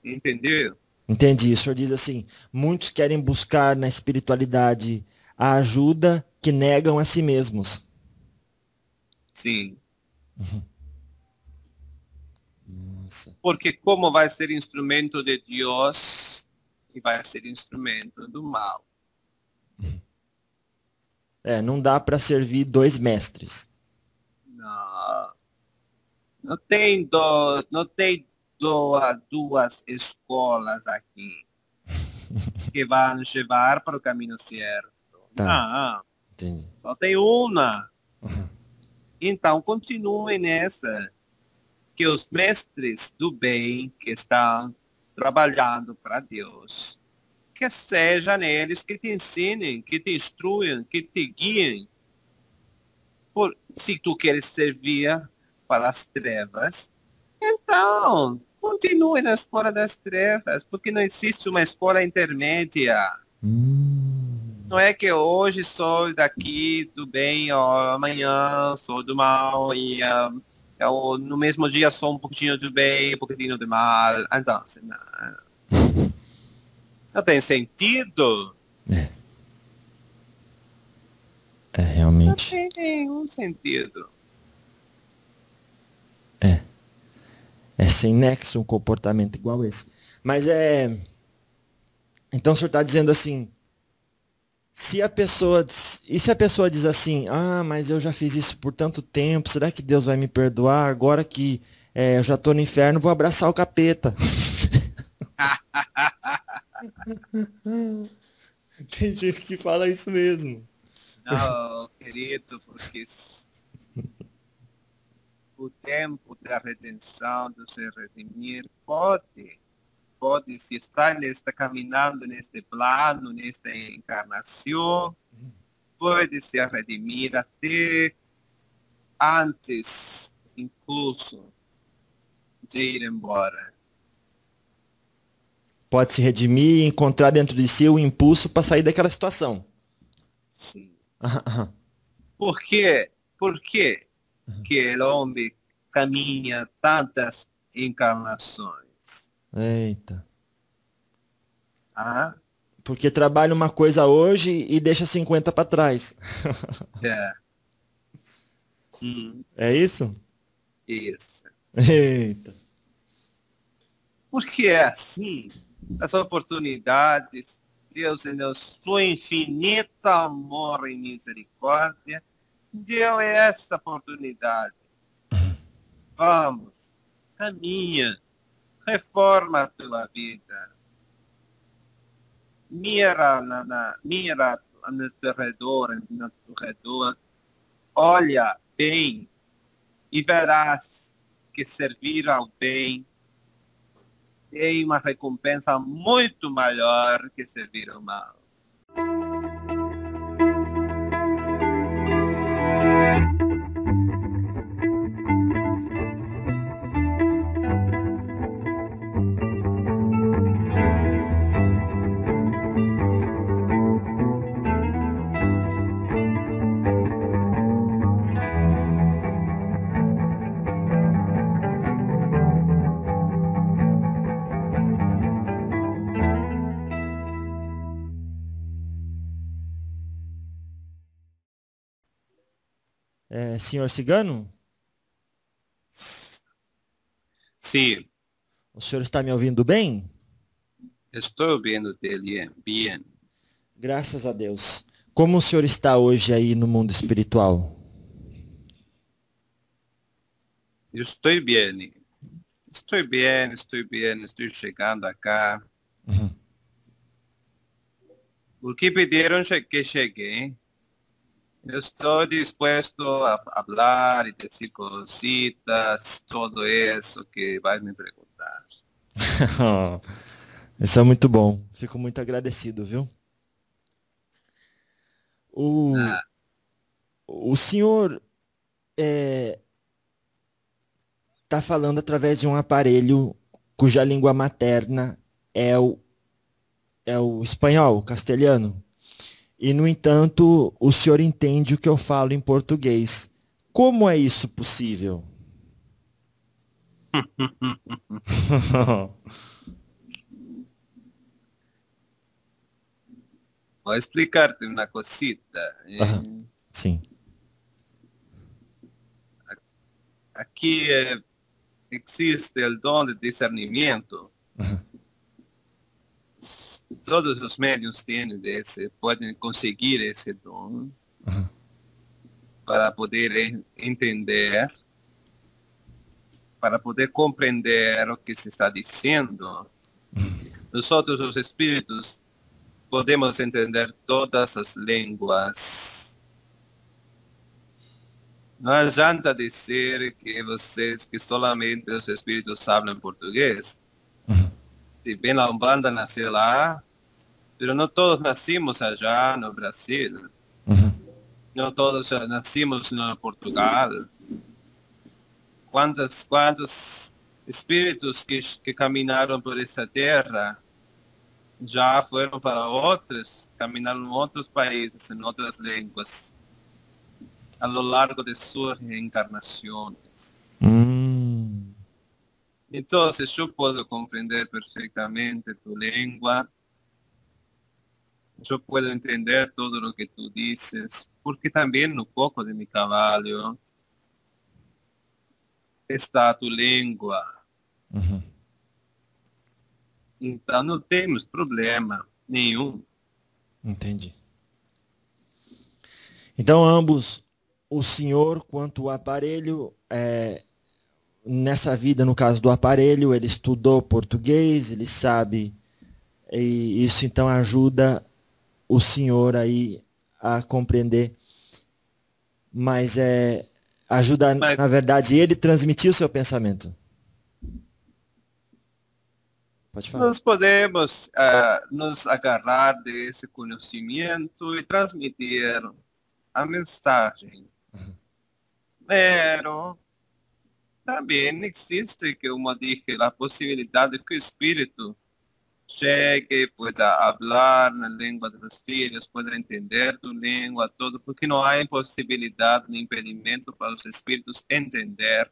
Entendeu? Entendi. O senhor diz assim, muitos querem buscar na espiritualidade a ajuda que negam a si mesmos. Sim. Uhum. Nossa. Porque como vai ser instrumento de Deus e vai ser instrumento do mal. É, não dá para servir dois mestres. Não, não tem duas escolas aqui que vão levar para o caminho certo. Tá, Não, entendi. só tem uma. Uhum. Então continue nessa, que os mestres do bem que estão trabalhando para Deus, que sejam eles que te ensinem, que te instruam, que te guiem. Se tu queres servir para as trevas, então continue na escola das trevas, porque não existe uma escola intermédia. Não é que hoje sou daqui do bem, ó, amanhã sou do mal, e eu, no mesmo dia sou um pouquinho do bem, um pouquinho do mal. Então, não tem sentido. É, é Não realmente. tem nenhum sentido. É, é sem nexo um comportamento igual esse. Mas é. Então o senhor está dizendo assim, e se a pessoa diz assim, ah, mas eu já fiz isso por tanto tempo, será que Deus vai me perdoar? Agora que eu já estou no inferno, vou abraçar o capeta. Tem gente que fala isso mesmo. Não, querido, porque o tempo da redenção, do se redimir, pode se estar nesta caminhando neste plano, nesta encarnação, pode se redimir até antes, incluso, de ir embora. Pode se redimir e encontrar dentro de si o impulso para sair daquela situação. Sim. Aham, aham. Por quê? Por que que o homem caminha tantas encarnações? Eita. Ah, Porque trabalha uma coisa hoje e deixa 50 para trás. é. Hum, É isso? isso. Eita. Porque é assim, as oportunidades, Deus, em seu infinito amor e misericórdia, deu essa oportunidade. Vamos, caminha, reforma a tua vida, mira no teu redor, olha bem e verás que servir ao bem tem uma recompensa muito maior que servir ao mal. Senhor Cigano, Sim, o senhor está me ouvindo bem? estou vendo dele bem. Graças a Deus. Como o senhor está hoje aí no mundo espiritual? Estou bem. Estou bem, estou bem, estou chegando acá. Uhum. O que pediram que cheguei. Eu estou disposto a falar e decir cositas, todo isso que vai me perguntar. Isso é muito bom. Fico muito agradecido, viu? O, Ah, o senhor está falando através de um aparelho cuja língua materna é o espanhol, o castelhano. E, no entanto, o senhor entende o que eu falo em português. Como é isso possível? Vou explicar-te uma cosita. Sim. Aqui existe o dom de discernimento. Todos os médiuns podem conseguir esse dom para poder entender, para poder compreender o que se está dizendo. Nós outros, os espíritos, podemos entender todas as línguas. Não adianta dizer que solamente os espíritos falam português. Se bem a Umbanda nasceu lá, mas não todos nascimos allá no Brasil. Não todos nascimos no Portugal. Quantos espíritos que caminharam por essa terra já foram para outros, caminaram em outros países, em outras línguas, a lo largo de suas reencarnações. Então, eu posso compreender perfeitamente tu língua, eu posso entender tudo o que tu dizes, porque também no coco de meu cavalo está a tu língua. Então não temos problema nenhum. Entendi. Então ambos, o senhor quanto o aparelho, nessa vida, no caso do aparelho, ele estudou português, ele sabe, e isso então ajuda o senhor aí a compreender, mas ajuda, na verdade, ele transmitir o seu pensamento. Pode falar. Nós podemos nos agarrar desse conhecimento e transmitir a mensagem. Pero também existe, como dije, a possibilidade que o espírito chegue, pueda falar na língua dos filhos, pueda entender tu língua, todo, porque não há impossibilidade nem impedimento para os espíritos entender,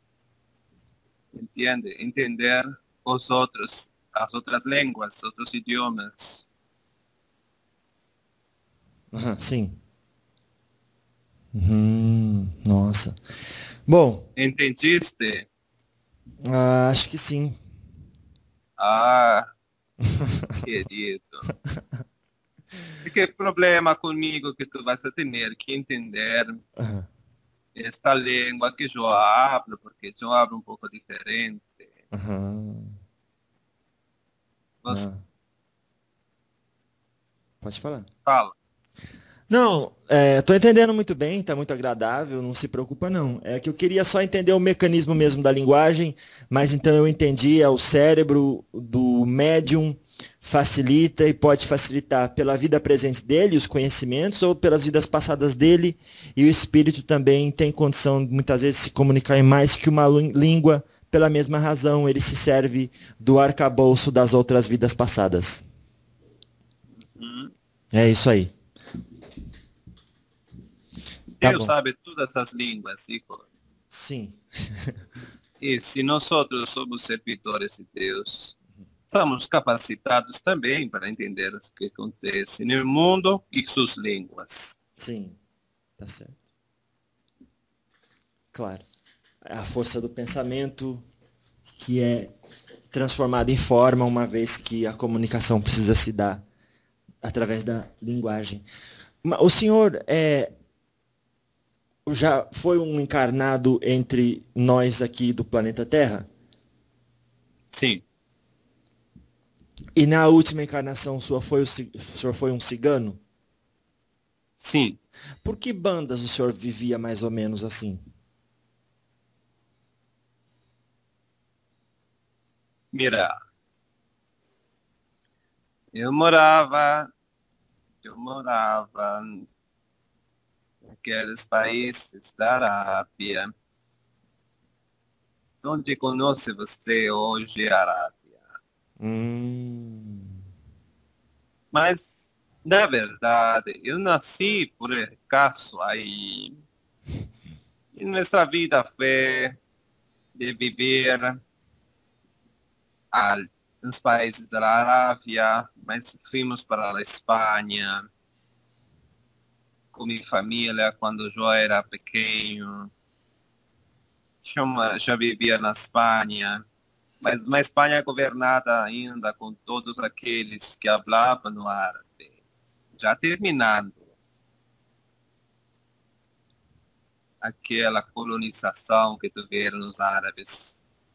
entender os outros, as outras línguas, outros idiomas. Sim. Nossa. Bom. Entendiste? Acho que sim. Querido. Que problema comigo que tu vas a ter que entender esta língua que eu hablo, porque eu hablo um pouco diferente. Pode falar. Fala. Não, tô entendendo muito bem, tá muito agradável, não se preocupa não. É que eu queria só entender o mecanismo mesmo da linguagem, mas então eu entendi, o cérebro do médium facilita e pode facilitar pela vida presente dele, os conhecimentos, ou pelas vidas passadas dele, e o espírito também tem condição, muitas vezes, de se comunicar em mais que uma língua, pela mesma razão, ele se serve do arcabouço das outras vidas passadas. É isso aí. Deus sabe todas as línguas, hijo. Sim. E se nós somos servidores de Deus, estamos capacitados também para entender o que acontece no mundo e suas línguas. Sim, tá certo. Claro. A força do pensamento que é transformada em forma, uma vez que a comunicação precisa se dar através da linguagem. O senhor já foi um encarnado entre nós aqui do planeta Terra? Sim. E na última encarnação o senhor foi um cigano? Sim. Por que bandas o senhor vivia mais ou menos assim? Mira, eu morava naqueles países da Arábia. Onde conhece você hoje a Arábia? Mas, na verdade, eu nasci por acaso aí. E nossa vida foi de viver nos países da Arábia, mas fomos para a Espanha com minha família quando eu era pequeno. Já vivia na Espanha, mas uma Espanha governada ainda com todos aqueles que falavam árabe, já terminando aquela colonização que tiveram os árabes.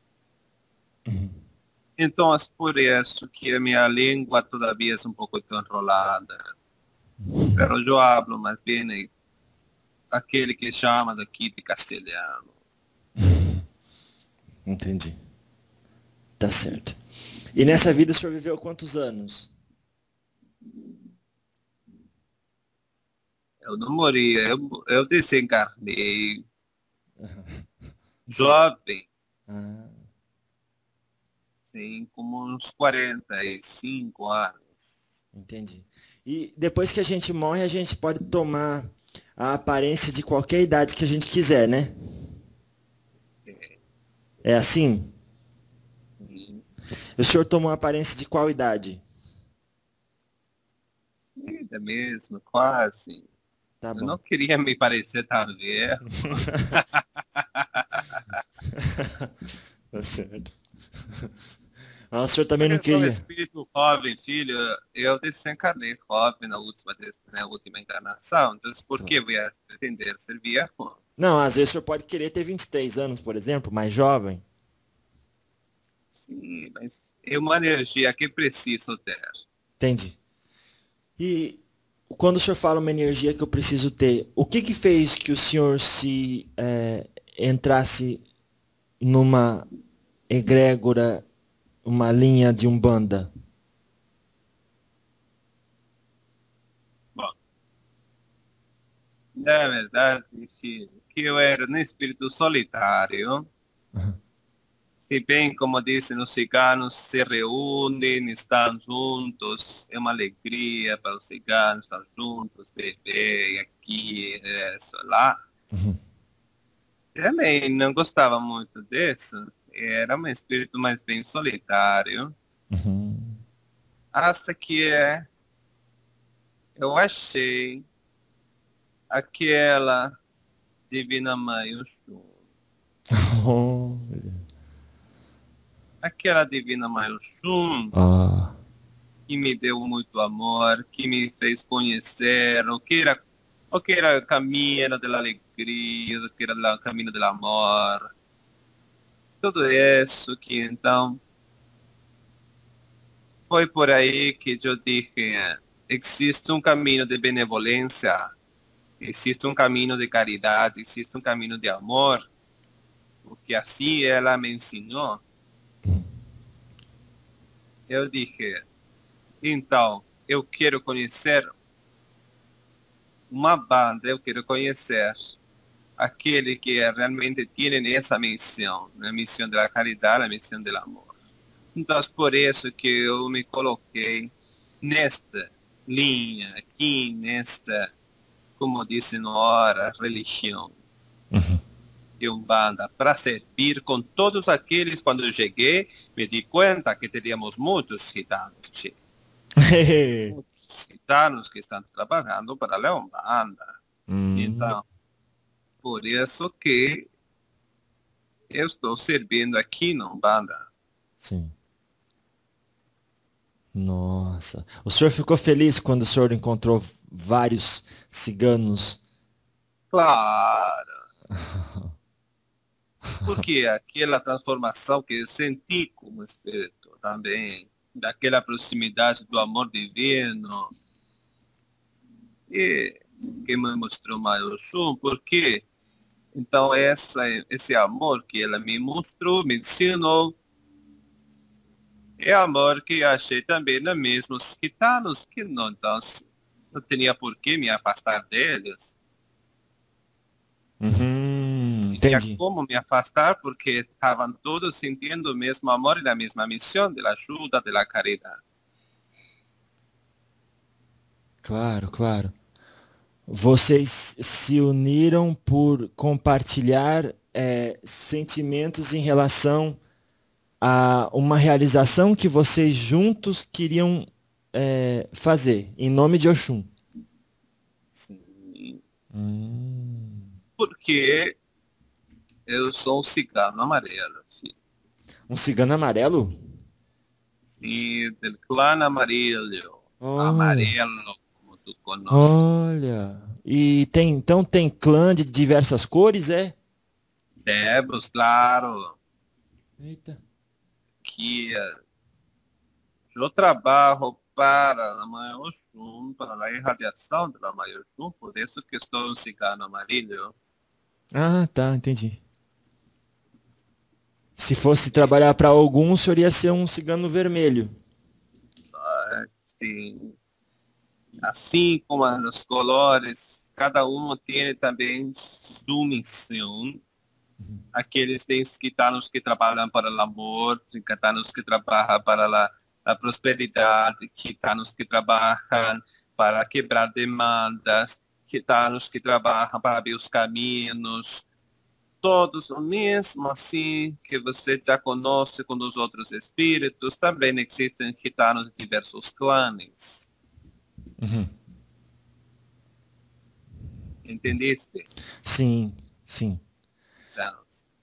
Então, é por isso que a minha língua todavia é um pouco enrolada. Pero eu hablo mais bem aquele que chama daqui de castelhano. Entendi. Tá certo. E nessa vida o senhor viveu quantos anos? Eu não morri, eu desencarnei jovem, Ah, sim, como uns 45 anos. entendi. E depois que a gente morre, a gente pode tomar a aparência de qualquer idade que a gente quiser, né? É assim? Sim. O senhor tomou a aparência de qual idade? Ainda mesmo, quase. Tá Eu bom. não queria me parecer tão velho. Tá certo. Ah, o senhor também não Eu sou um queria. espírito jovem, filho. Eu desencarnei jovem na última encarnação. Então, por que eu ia pretender ser viejo? Não, às vezes o senhor pode querer ter 23 anos, por exemplo, mais jovem. Sim, mas é uma energia que preciso ter. Entendi. E quando o senhor fala uma energia que eu preciso ter, o que que fez que o senhor se entrasse numa egrégora, uma linha de Umbanda? Bom, na verdade, filho, que eu era um espírito solitário. Uhum. Se bem, como dizem os ciganos, se reúnem, estão juntos, é uma alegria para os ciganos estar juntos, beber, aqui, isso, lá. Uhum. Também não gostava muito disso, era um espírito mais bem solitário, Uhum. até que eu achei aquela Divina Mãe Oxum. Olha. Aquela Divina Mãe Oxum Ah. que me deu muito amor, que me fez conhecer o que era o caminho da alegria, o que era o caminho do amor. Tudo isso que então foi por aí que eu dije, existe um caminho de benevolência, existe um caminho de caridade, existe um caminho de amor, porque assim ela me ensinou. Eu dije, então, eu quero conhecer uma banda, eu quero conhecer aquele que realmente tem essa missão, a missão da caridade, a missão do amor. Então, por isso que eu me coloquei nesta linha, aqui nesta, como dizem agora, religião Uhum. de Umbanda, para servir com todos aqueles, quando eu cheguei, me di conta que teríamos muitos gitanos, muitos gitanos que estão trabalhando para a Umbanda. Então, por isso que eu estou servindo aqui na Umbanda. Sim. Nossa. O senhor ficou feliz quando o senhor encontrou vários ciganos? Claro, porque aquela transformação que eu senti como espírito também, daquela proximidade do amor divino, e que me mostrou maior chum, porque então esse amor que ela me mostrou, me ensinou, é amor que eu achei também nos mesmos gitanos, que não, então, não tinha por que me afastar deles. Tinha Entendi. como me afastar porque estavam todos sentindo o mesmo amor e a mesma missão da ajuda, da caridade. Claro, claro. Vocês se uniram por compartilhar sentimentos em relação uma realização que vocês juntos queriam fazer, em nome de Oxum. Sim. Hum. Porque eu sou um cigano amarelo, filho. Um cigano amarelo? Sim, do clã amarelo. Olha, Amarelo, como tu conheces. olha. E então tem clã de diversas cores, é? Temos, claro, Eita. que eu trabalho para a Mãe Oxum, para a irradiação da Mãe Oxum, por isso que estou um cigano amarelo. Ah, tá, entendi. Se fosse trabalhar para algum, o senhor ia ser um cigano vermelho. Sim. Assim como os colores, cada um tem também sua missão. Aqueles têm gitanos que trabalham para o amor, gitanos que trabalham para a prosperidade, gitanos que trabalham para quebrar demandas, gitanos que trabalham para abrir os caminhos, todos o mesmo assim que você já conhece com os outros espíritos, também existem gitanos de diversos clãs. Uhum. Entendeste? Sim, sim. Então,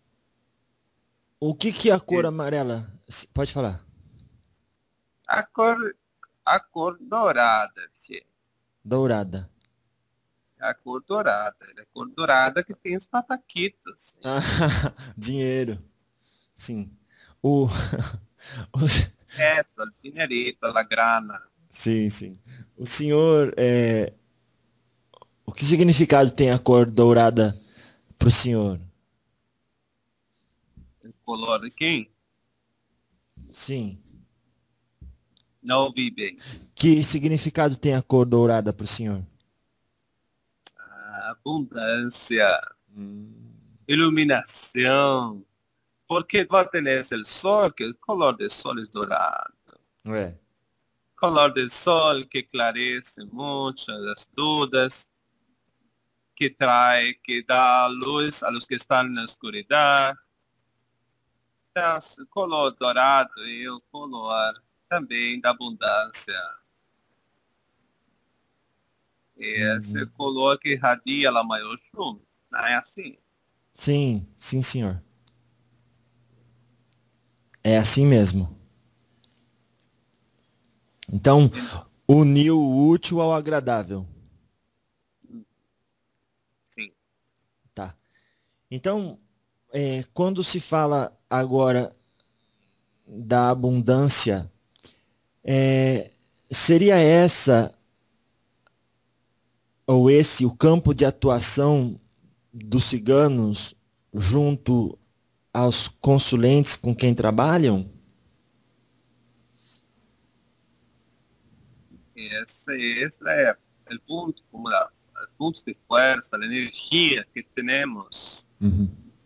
O que é a cor amarela? Pode falar. a cor, a cor dourada, che. Dourada. A cor dourada. É a cor dourada que tem os pataquitos. Ah, dinheiro. Sim. O, o- Essa, o dinerito, a grana. sim, sim. O senhor, o que significado tem a cor dourada para o senhor? O color de quem? Sim. Não ouvi bem. Que significado tem a cor dourada para o senhor? A abundância, Hum. iluminação. Porque vai ter o sol, que o color do sol é dourado. É. Color do sol que esclarece muitas das dúvidas, que traz, que dá luz a los que estão na escuridão. Então, o color dourado e o color também da abundância. E esse Uhum. color que irradia a maior chuva. Não é assim? Sim, sim, senhor. É assim mesmo. Então, Então, unir o útil ao agradável. sim. Tá. Então, quando se fala agora da abundância, seria essa ou esse o campo de atuação dos ciganos junto aos consulentes com quem trabalham? Esse é o ponto, como os pontos de força, a energia que temos Uhum.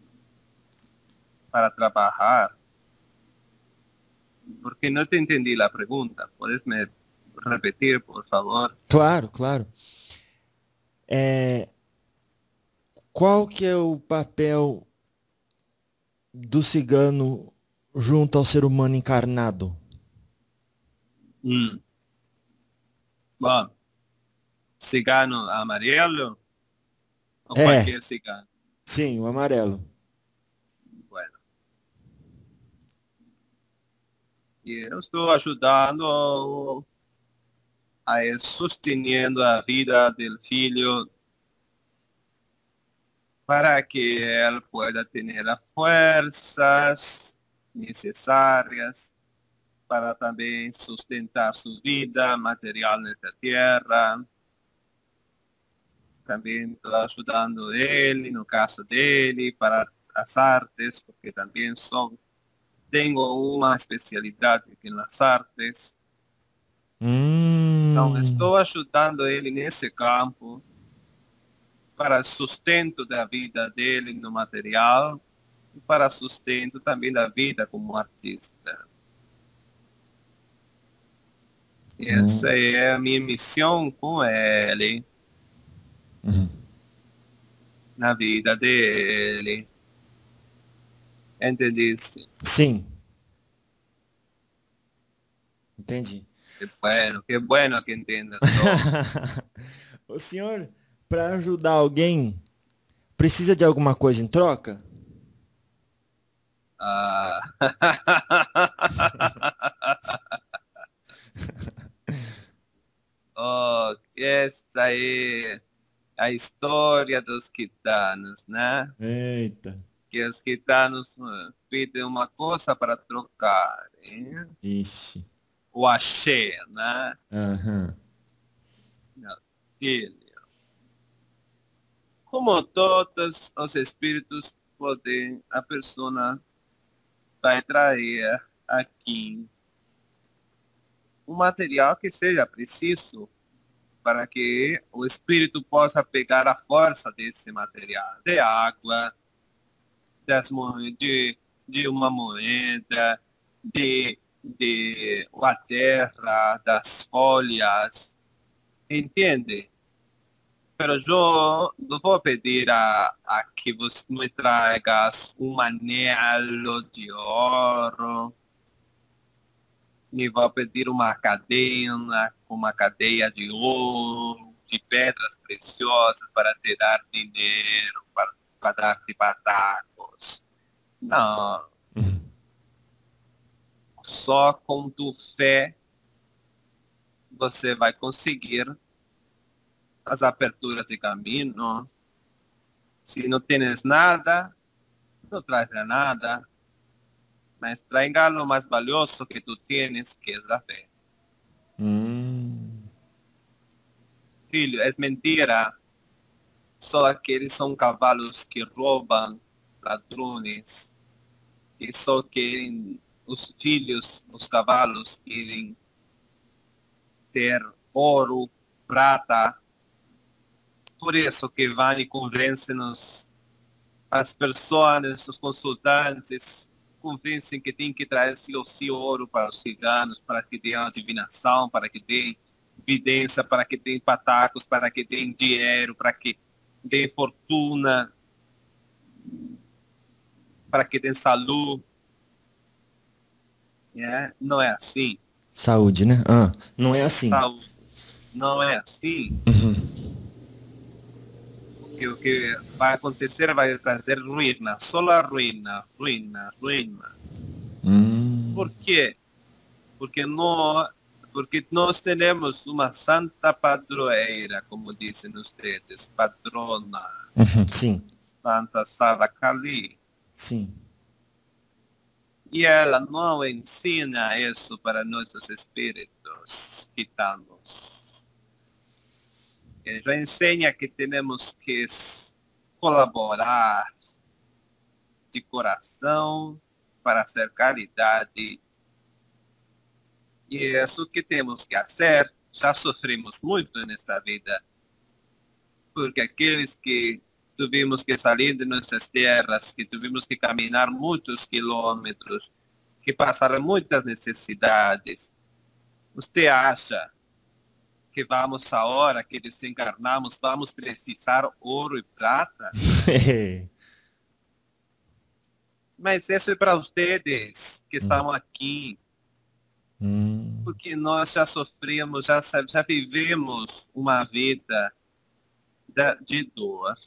para trabalhar. Porque não te entendi a pergunta. ¿Puedes me repetir, por favor? Claro, claro. Qual que é o papel do cigano junto ao ser humano encarnado? Hum. Bom, cigano amarelo ou É, qualquer cigano? sim, o amarelo. Bueno, e eu estou ajudando a ir sustentando a vida do filho para que ele pueda ter as forças necessárias para também sustentar sua vida material nesta terra. Também estou ajudando ele, no caso dele, para as artes, porque também tenho uma especialidade aqui nas artes. Então, Hum, estou ajudando ele nesse campo para sustento da vida dele no material e para sustento também da vida como artista. E essa hum, é a minha missão com ele, uhum. na vida dele. Entendiste? Sim, Entendi. Que bueno que entenda todo. O senhor, para ajudar alguém, precisa de alguma coisa em troca? Ah. Oh, essa é a história dos gitanos, né? Eita. Que os gitanos pedem uma coisa para trocar, hein? Ixi. O axé, né? Aham. Meu filho, como todos os espíritos podem, a pessoa vai trazer aqui um material que seja preciso para que o espírito possa pegar a força desse material, de água, de uma moeda, de a terra, das folhas, entende? Pero eu não vou pedir a que você me tragas um anelo de ouro, nem vou pedir uma cadeia de ouro, de pedras preciosas para te dar dinheiro, para dar-te patacos. Não, Uhum. só com tua fé você vai conseguir as aperturas de caminho. Se não tens nada, não traz nada, mas traiga lo mais valioso que tu tienes, que é a fé. Filho, é mentira. Só aqueles são cavalos que roubam, ladrões, e só querem, os filhos, os cavalos, querem ter ouro, prata. Por isso que vão e convencem-nos, as pessoas, os consultantes, convencem que tem que trazer o seu ouro para os ciganos, para que tenham adivinação, para que tenham evidência, para que tenham patacos, para que tenham dinheiro, para que tenham fortuna, para que tenham saúde. Não é assim. Saúde, né? Ah, não é assim. Saúde. Não é assim. Uhum. Que o que vai acontecer vai trazer ruína, só a ruína, ruína, ruína. Por quê? Porque nós temos uma santa padroeira, como dizem ustedes, patrona, Uhum. Sim. Santa Sara Kali. Sim. E ela não ensina isso para nossos espíritos gitanos. Ela ensina que temos que colaborar de coração para hacer caridade. E é isso que temos que fazer. Já sofremos muito nesta vida, porque aqueles que tivemos que sair de nossas terras, que tivemos que caminhar muitos quilômetros, que passaram muitas necessidades, você acha que vamos agora, que desencarnamos, vamos precisar ouro e prata? Mas isso é para vocês que estão aqui, porque nós já sofremos, já vivemos uma vida de dor.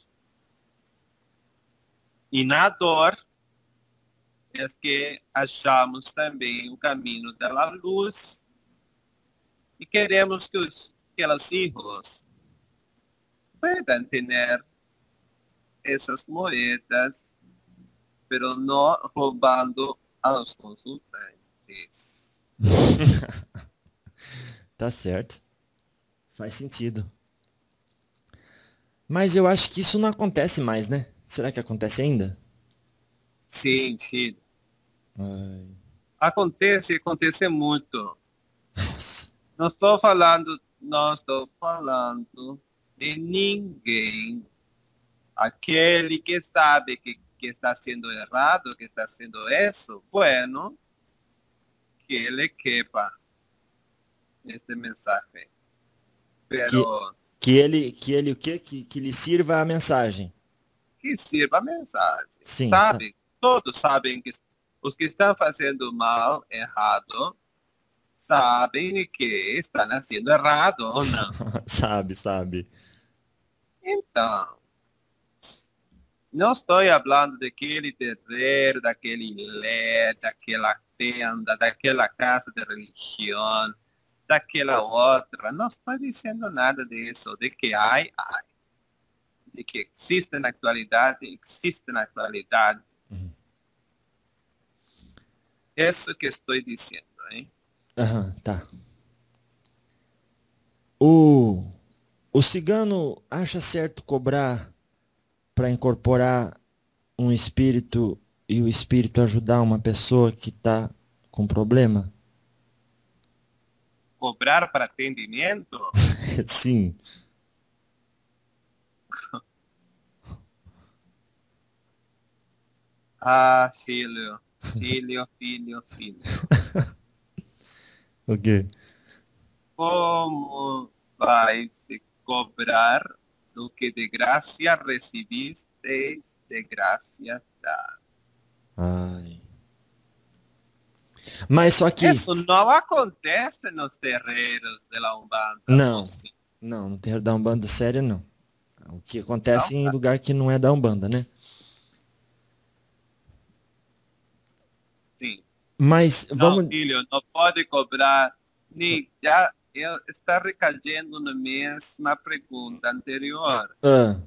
E na dor é que achamos também o caminho da luz e queremos que os filhos puedan ter essas moedas, pero não roubando aos consultantes. Tá certo. Faz sentido. Mas eu acho que isso não acontece mais, né? Será que acontece ainda? Sim, filho. Ai. Acontece muito. Nossa. Não estou falando de ninguém. Aquele que sabe que está sendo errado, que está sendo isso, bueno, que ele quepa este mensaje. Pero Que ele o quê? Que lhe sirva a mensagem. que sirva a mensagem. Sim. Todos sabem que os que estão fazendo mal, errado, sabem que estão fazendo errado ou não. Sabe. Então, não estou falando daquele terreiro, daquele lé, daquela tenda, daquela casa de religião, daquela outra. Não estou dizendo nada disso, de que ai, de que existe na atualidade, existe na atualidade. Uhum. Isso que estou dizendo, hein? Tá. O cigano acha certo cobrar para incorporar um espírito e o espírito ajudar uma pessoa que está com problema? Cobrar para atendimento? Sim. Ah, filho. O quê? Como vai se cobrar do que de graça recebiste, de graça dar? Ai. Mas só que... Isso não acontece nos terreiros de la Umbanda. Não, ou sim? não terreiro da Umbanda séria não. O que acontece Não, em lugar que não é da Umbanda, né? sim. Mas Não, vamos... filho, não pode cobrar. Nem, já está recadendo na mesma pergunta anterior. Ah,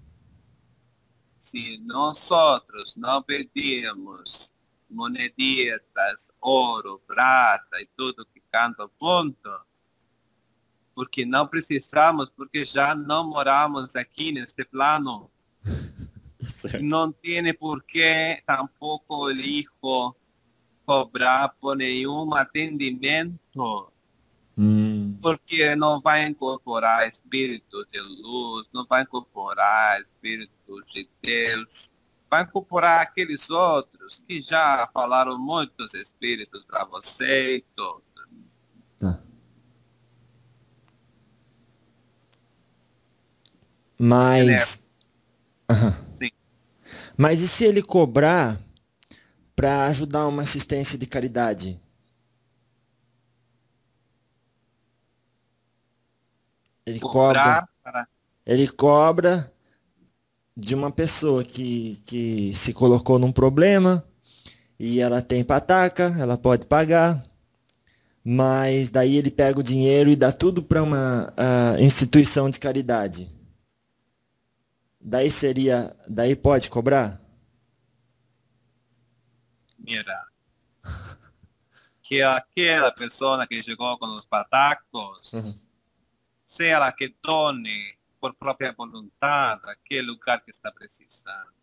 Se nós outros não pedimos moneditas, ouro, prata e tudo que canta ponto, porque não precisamos, porque já não moramos aqui neste plano. certo. Não tem por que tampouco o hijo cobrar por nenhum atendimento, porque não vai incorporar espíritos de luz, não vai incorporar espíritos de Deus, vai incorporar aqueles outros que já falaram muitos espíritos para você e todos. Tá. Mas... Sim. Mas e se ele cobrar para ajudar uma assistência de caridade? Cobrar para... Ele cobra de uma pessoa que se colocou num problema e ela tem pataca, ela pode pagar, mas daí ele pega o dinheiro e dá tudo para uma instituição de caridade. Daí pode cobrar? Mira, que aquela pessoa que chegou com os patacos, se ela que done por própria vontade aquele lugar que está precisando.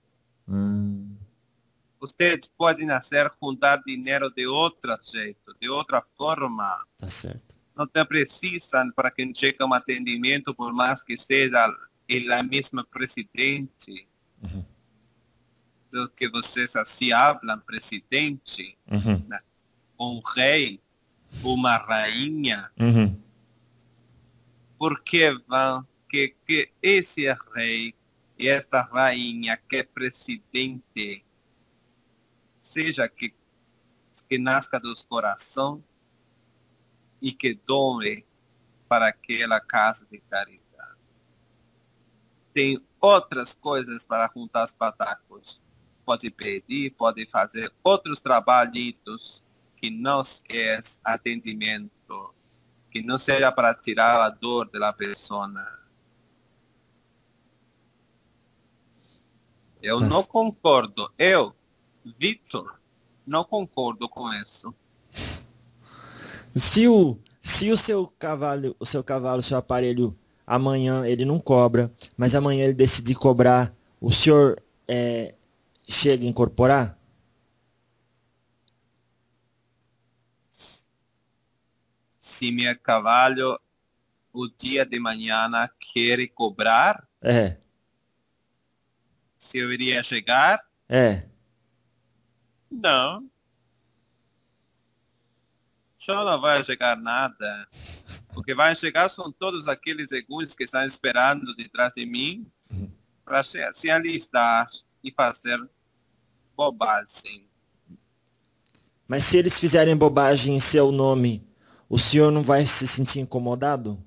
Ustedes podem hacer juntar dinheiro de outro jeito, de outra forma. Tá certo. Não te precisam para que chegue um atendimento, por mais que seja a mesma presidente. Do que vocês assim falam, presidente, um rei, uma rainha. Porque vão que esse rei e essa rainha que é presidente seja que nasca dos corações e que doe para aquela casa de caridade. Tem outras coisas para juntar os patacos. Pode pedir, pode fazer outros trabalhitos que não é atendimento, que não seja para tirar a dor da pessoa. Eu não concordo. Eu, Vitor, não concordo com isso. Se o seu aparelho, amanhã ele não cobra, mas amanhã ele decidir cobrar, o senhor chega a incorporar? Se meu cavalo, o dia de manhã, quer cobrar, se eu iria chegar? Não. Só não vai chegar nada. O que vai chegar são todos aqueles segundos que estão esperando detrás de mim para se alistar e fazer bobagem. Mas se eles fizerem bobagem em seu nome, o senhor não vai se sentir incomodado?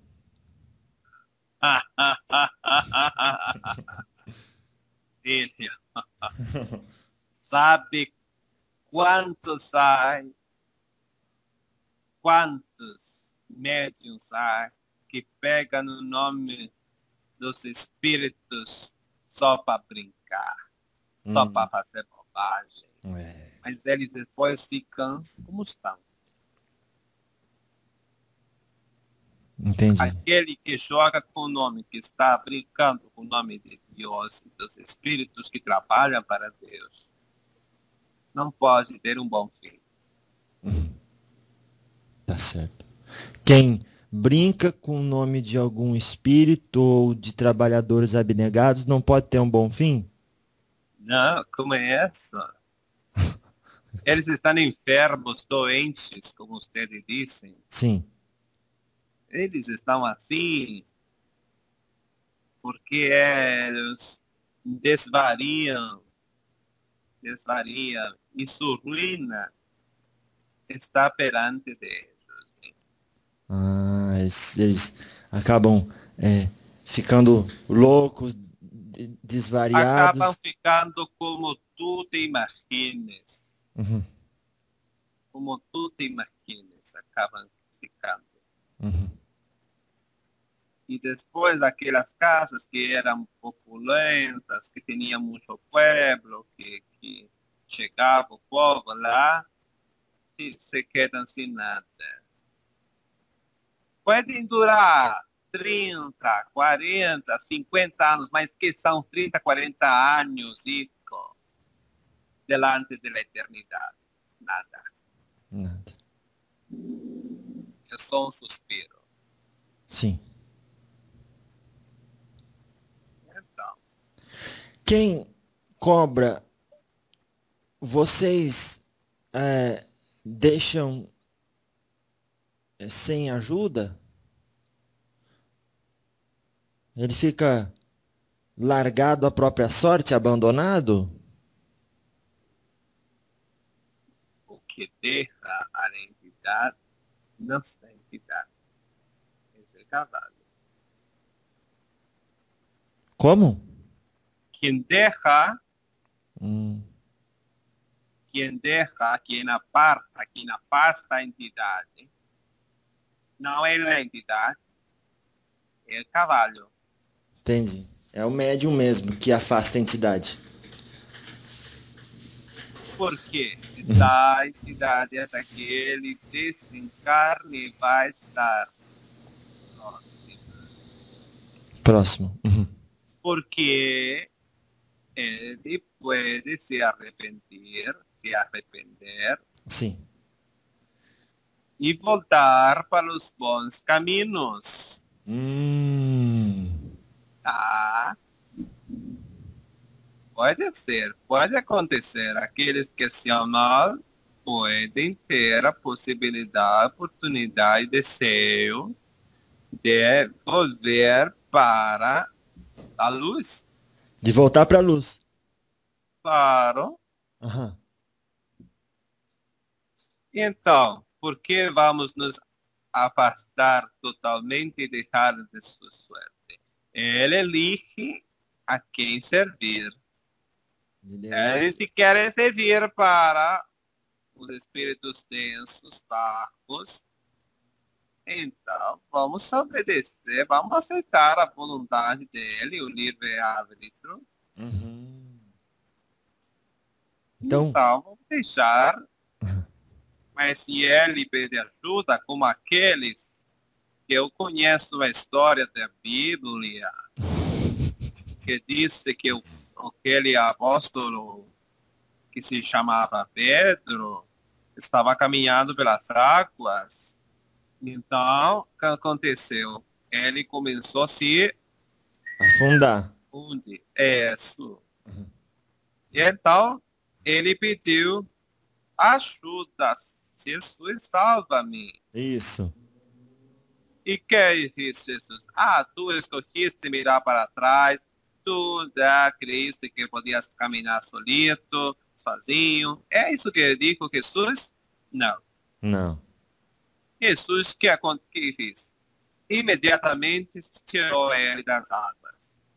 Filho, sabe quantos médiuns há que pegam no nome dos espíritos só para brincar, só para fazer bobagem. Mas eles depois ficam como estão. Entendi. Aquele que joga com o nome, que está brincando com o nome de Deus, dos espíritos que trabalham para Deus, não pode ter um bom fim. Tá certo. Quem brinca com o nome de algum espírito ou de trabalhadores abnegados não pode ter um bom fim? Não, como é essa? Eles estão enfermos, doentes, como vocês dizem. Sim. Eles estão assim porque eles desvariam e sua ruína está perante Deus. Eles acabam ficando loucos, desvariados. Acabam ficando como tu te imagines. Uhum. Como tu te imagines, acabam ficando. Uhum. E depois aquelas casas que eram opulentas, que tinham muito pueblo, que chegava o povo lá, se quedam sem nada. Podem durar 30, 40, 50 anos, mas que são 30, 40 anos, Ico, delante da eternidade. Nada. Nada. É só um suspiro. Sim. Então, Quem cobra, vocês deixam sem ajuda? Ele fica largado à própria sorte, abandonado? o que deixa a entidade, não sei entidade. Esse é cavalo. Como? Quem deixa, Hum. quem aparta, quem afasta a entidade, não é a entidade, é o cavalo. Entendi. É o médium mesmo que afasta a entidade. Por quê? A entidade é daquele desencarne e vai estar Próximo. Uhum. porque ele pode se arrepender Sim. e voltar para os bons caminhos. Tá? Pode ser, pode acontecer. Aqueles que são mal podem ter a possibilidade, oportunidade, desejo de volver para a luz. De voltar para a luz. Claro. Uhum. Então, por que vamos nos afastar totalmente e deixar de sua suerte? Ele elige a quem servir. A gente quer servir para os espíritos densos, bajos. Então, vamos obedecer, vamos aceitar a vontade dele, o livre-arbítrio. Uhum. Então, vamos deixar. Mas se ele pedir ajuda, como aqueles que eu conheço a história da Bíblia, que disse que aquele apóstolo que se chamava Pedro estava caminhando pelas águas. Então, o que aconteceu? Ele começou a se afundar. Onde? Isso. E então, ele pediu ajuda. Jesus, salva-me. Isso. E que disse Jesus? Tu escolhiste mirar para trás, tu já creíste que podias caminhar solito, sozinho. É isso que dijo Jesus? Não. Não. Jesus, que fez? Imediatamente tirou ele das águas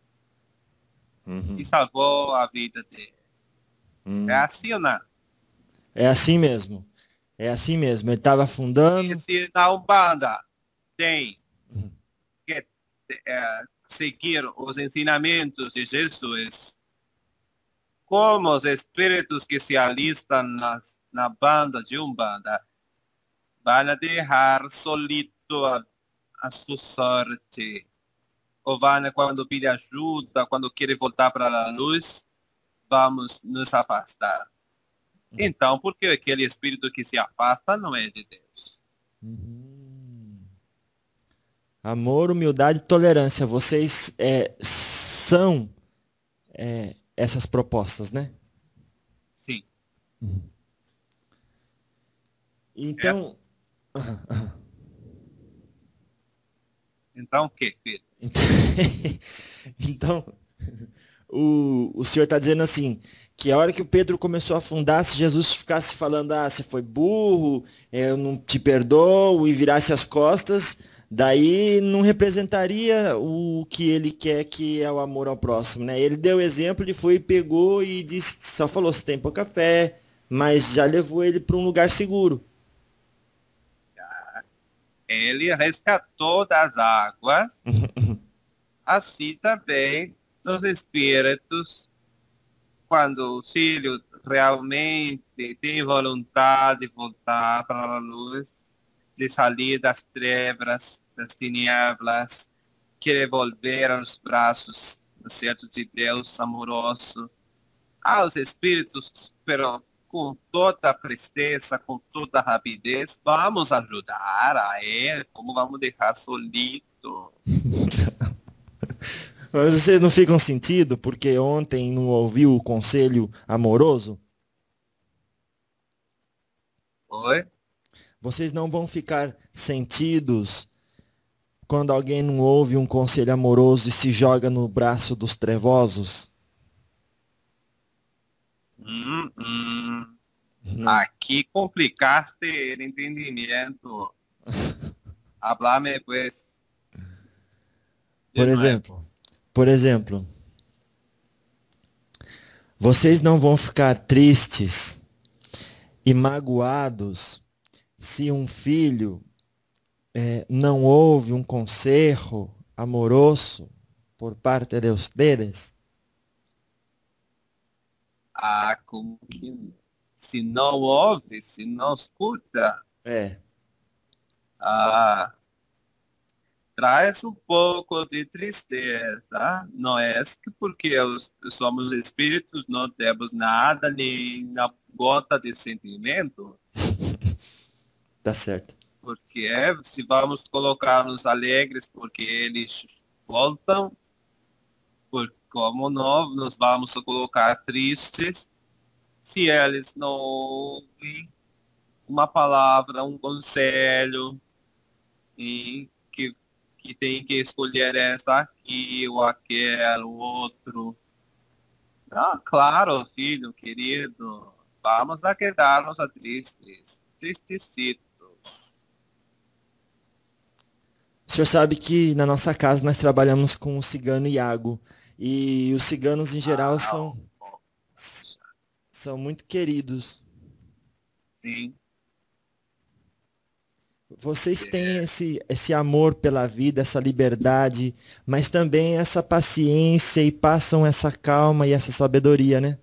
e salvou a vida dele. É assim ou não? É assim mesmo. É assim mesmo. Ele estava afundando. E se na Umbanda tem que seguir os ensinamentos de Jesus, como os espíritos que se alistam na banda de Umbanda vão deixar solito a sua sorte. Ou vão, quando pede ajuda, quando quer voltar para a luz, vamos nos afastar. Então, porque aquele espírito que se afasta não é de Deus. Amor, humildade e tolerância. Vocês são essas propostas, né? Sim. Então. Então o que, filho? Então, o senhor está dizendo assim, que a hora que o Pedro começou a afundar, se Jesus ficasse falando, você foi burro, eu não te perdoo, e virasse as costas, daí não representaria o que ele quer, que é o amor ao próximo, né? Ele deu exemplo, ele foi, pegou e disse, só falou, você tem pouca fé, mas já levou ele para um lugar seguro. Ele resgatou das águas, assim também os espíritos, quando os filhos realmente têm vontade de voltar para a luz, de sair das trevas, das tinieblas, querer volver aos braços, no certo, de Deus amoroso. Os espíritos, pero com toda a presteza, com toda a rapidez, vamos ajudar a ele, como vamos deixar solito. Mas vocês não ficam sentido porque ontem não ouviu o conselho amoroso? Oi? Vocês não vão ficar sentidos quando alguém não ouve um conselho amoroso e se joga no braço dos trevosos? Aqui complicaste o entendimento. Hablame, pues. Por exemplo, vocês não vão ficar tristes e magoados se um filho não ouve um conselho amoroso por parte de ustedes? Como que se não ouve, se não escuta, traz um pouco de tristeza. Não é que porque somos espíritos, não temos nada, nem na gota de sentimento. Tá certo. Porque se vamos colocar-nos alegres porque eles voltam, como não nos vamos colocar tristes se eles não ouvem uma palavra, um conselho, e que tem que escolher essa aqui ou aquele outro. Claro, filho querido, vamos a quedar-nos a tristecitos. O senhor sabe que na nossa casa nós trabalhamos com o cigano Iago. E os ciganos em geral são muito queridos. Sim. Vocês têm esse amor pela vida, essa liberdade, mas também essa paciência e passam essa calma e essa sabedoria, né?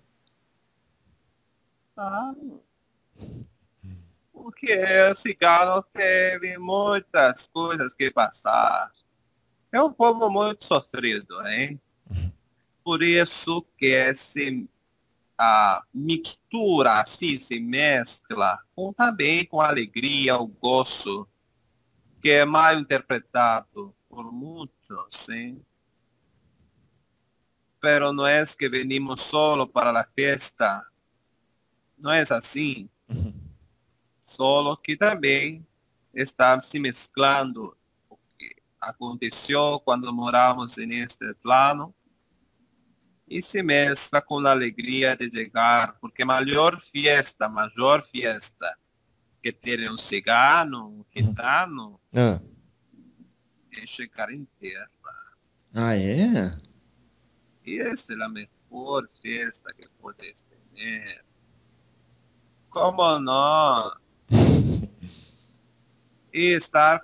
Porque o cigano teve muitas coisas que passar. É um povo muito sofrido, hein? Por isso que a mistura assim se mescla também com a alegria, o gozo, que é mal interpretado por muitos, sim. Pero não é que venimos solo para a festa, não é assim. Solo que também está se mesclando o que aconteceu quando moramos neste plano e se mescla com a alegria de chegar, porque maior fiesta que tem um cigano, um gitano, Ah, é chegar em terra. ah, é? E essa é a melhor festa que podes ter. Como não? E estar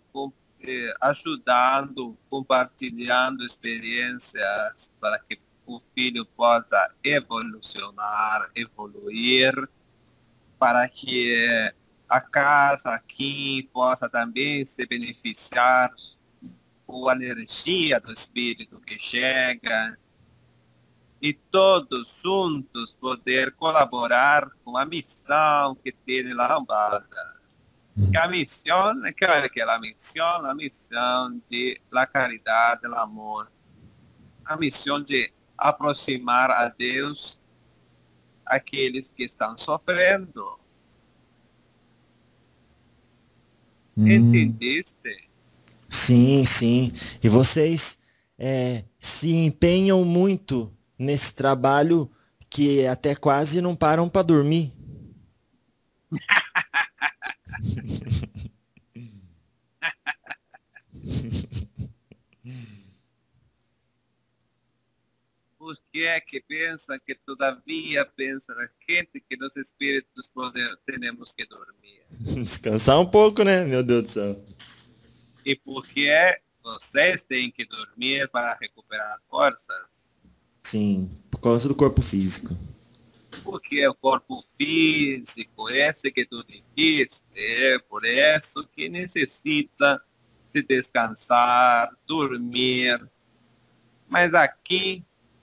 ajudando, compartilhando experiências para que o filho possa evolucionar, evoluir, para que a casa aqui possa também se beneficiar com a energia do espírito que chega e todos juntos poder colaborar com a missão que tem lá na Umbanda. Que a missão, que é aquela missão, a missão de la caridade, do amor, a missão de aproximar a Deus aqueles que estão sofrendo. Entendeste? Sim, sim. E vocês se empenham muito nesse trabalho que até quase não param para dormir. Por que é que pensa que todavia pensa a gente que nos espíritos temos que dormir? Descansar um pouco, né? Meu Deus do céu. E por que vocês têm que dormir para recuperar forças? Sim, por causa do corpo físico. Porque o corpo físico, esse que tu dijiste, é por isso que necessita se descansar, dormir. Mas aqui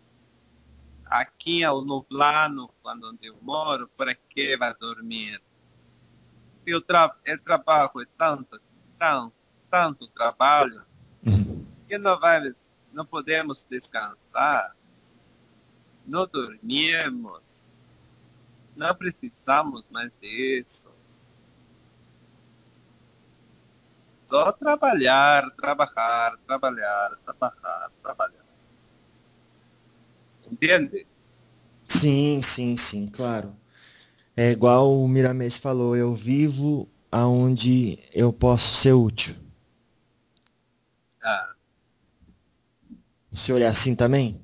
no plano, quando eu moro, para que vai dormir? Se o trabalho é tanto trabalho, que não podemos descansar, não dormimos, não precisamos mais disso. Só trabalhar, trabalhar, trabalhar, trabalhar, trabalhar. Entende? Sim, sim, sim, claro. É igual o Miramês falou, eu vivo aonde eu posso ser útil. Ah, O senhor é assim também?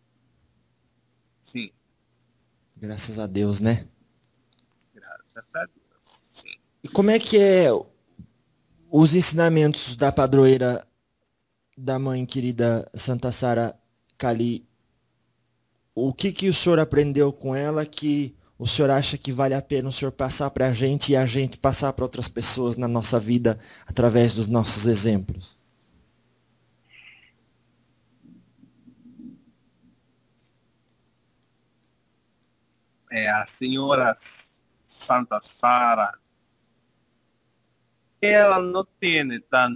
sim, Graças a Deus, né? graças a Deus, sim. E como é que é os ensinamentos da padroeira da mãe querida Santa Sara Kali? O que o senhor aprendeu com ela que o senhor acha que vale a pena o senhor passar para a gente e a gente passar para outras pessoas na nossa vida através dos nossos exemplos? É, a senhora Santa Sara, ela não tem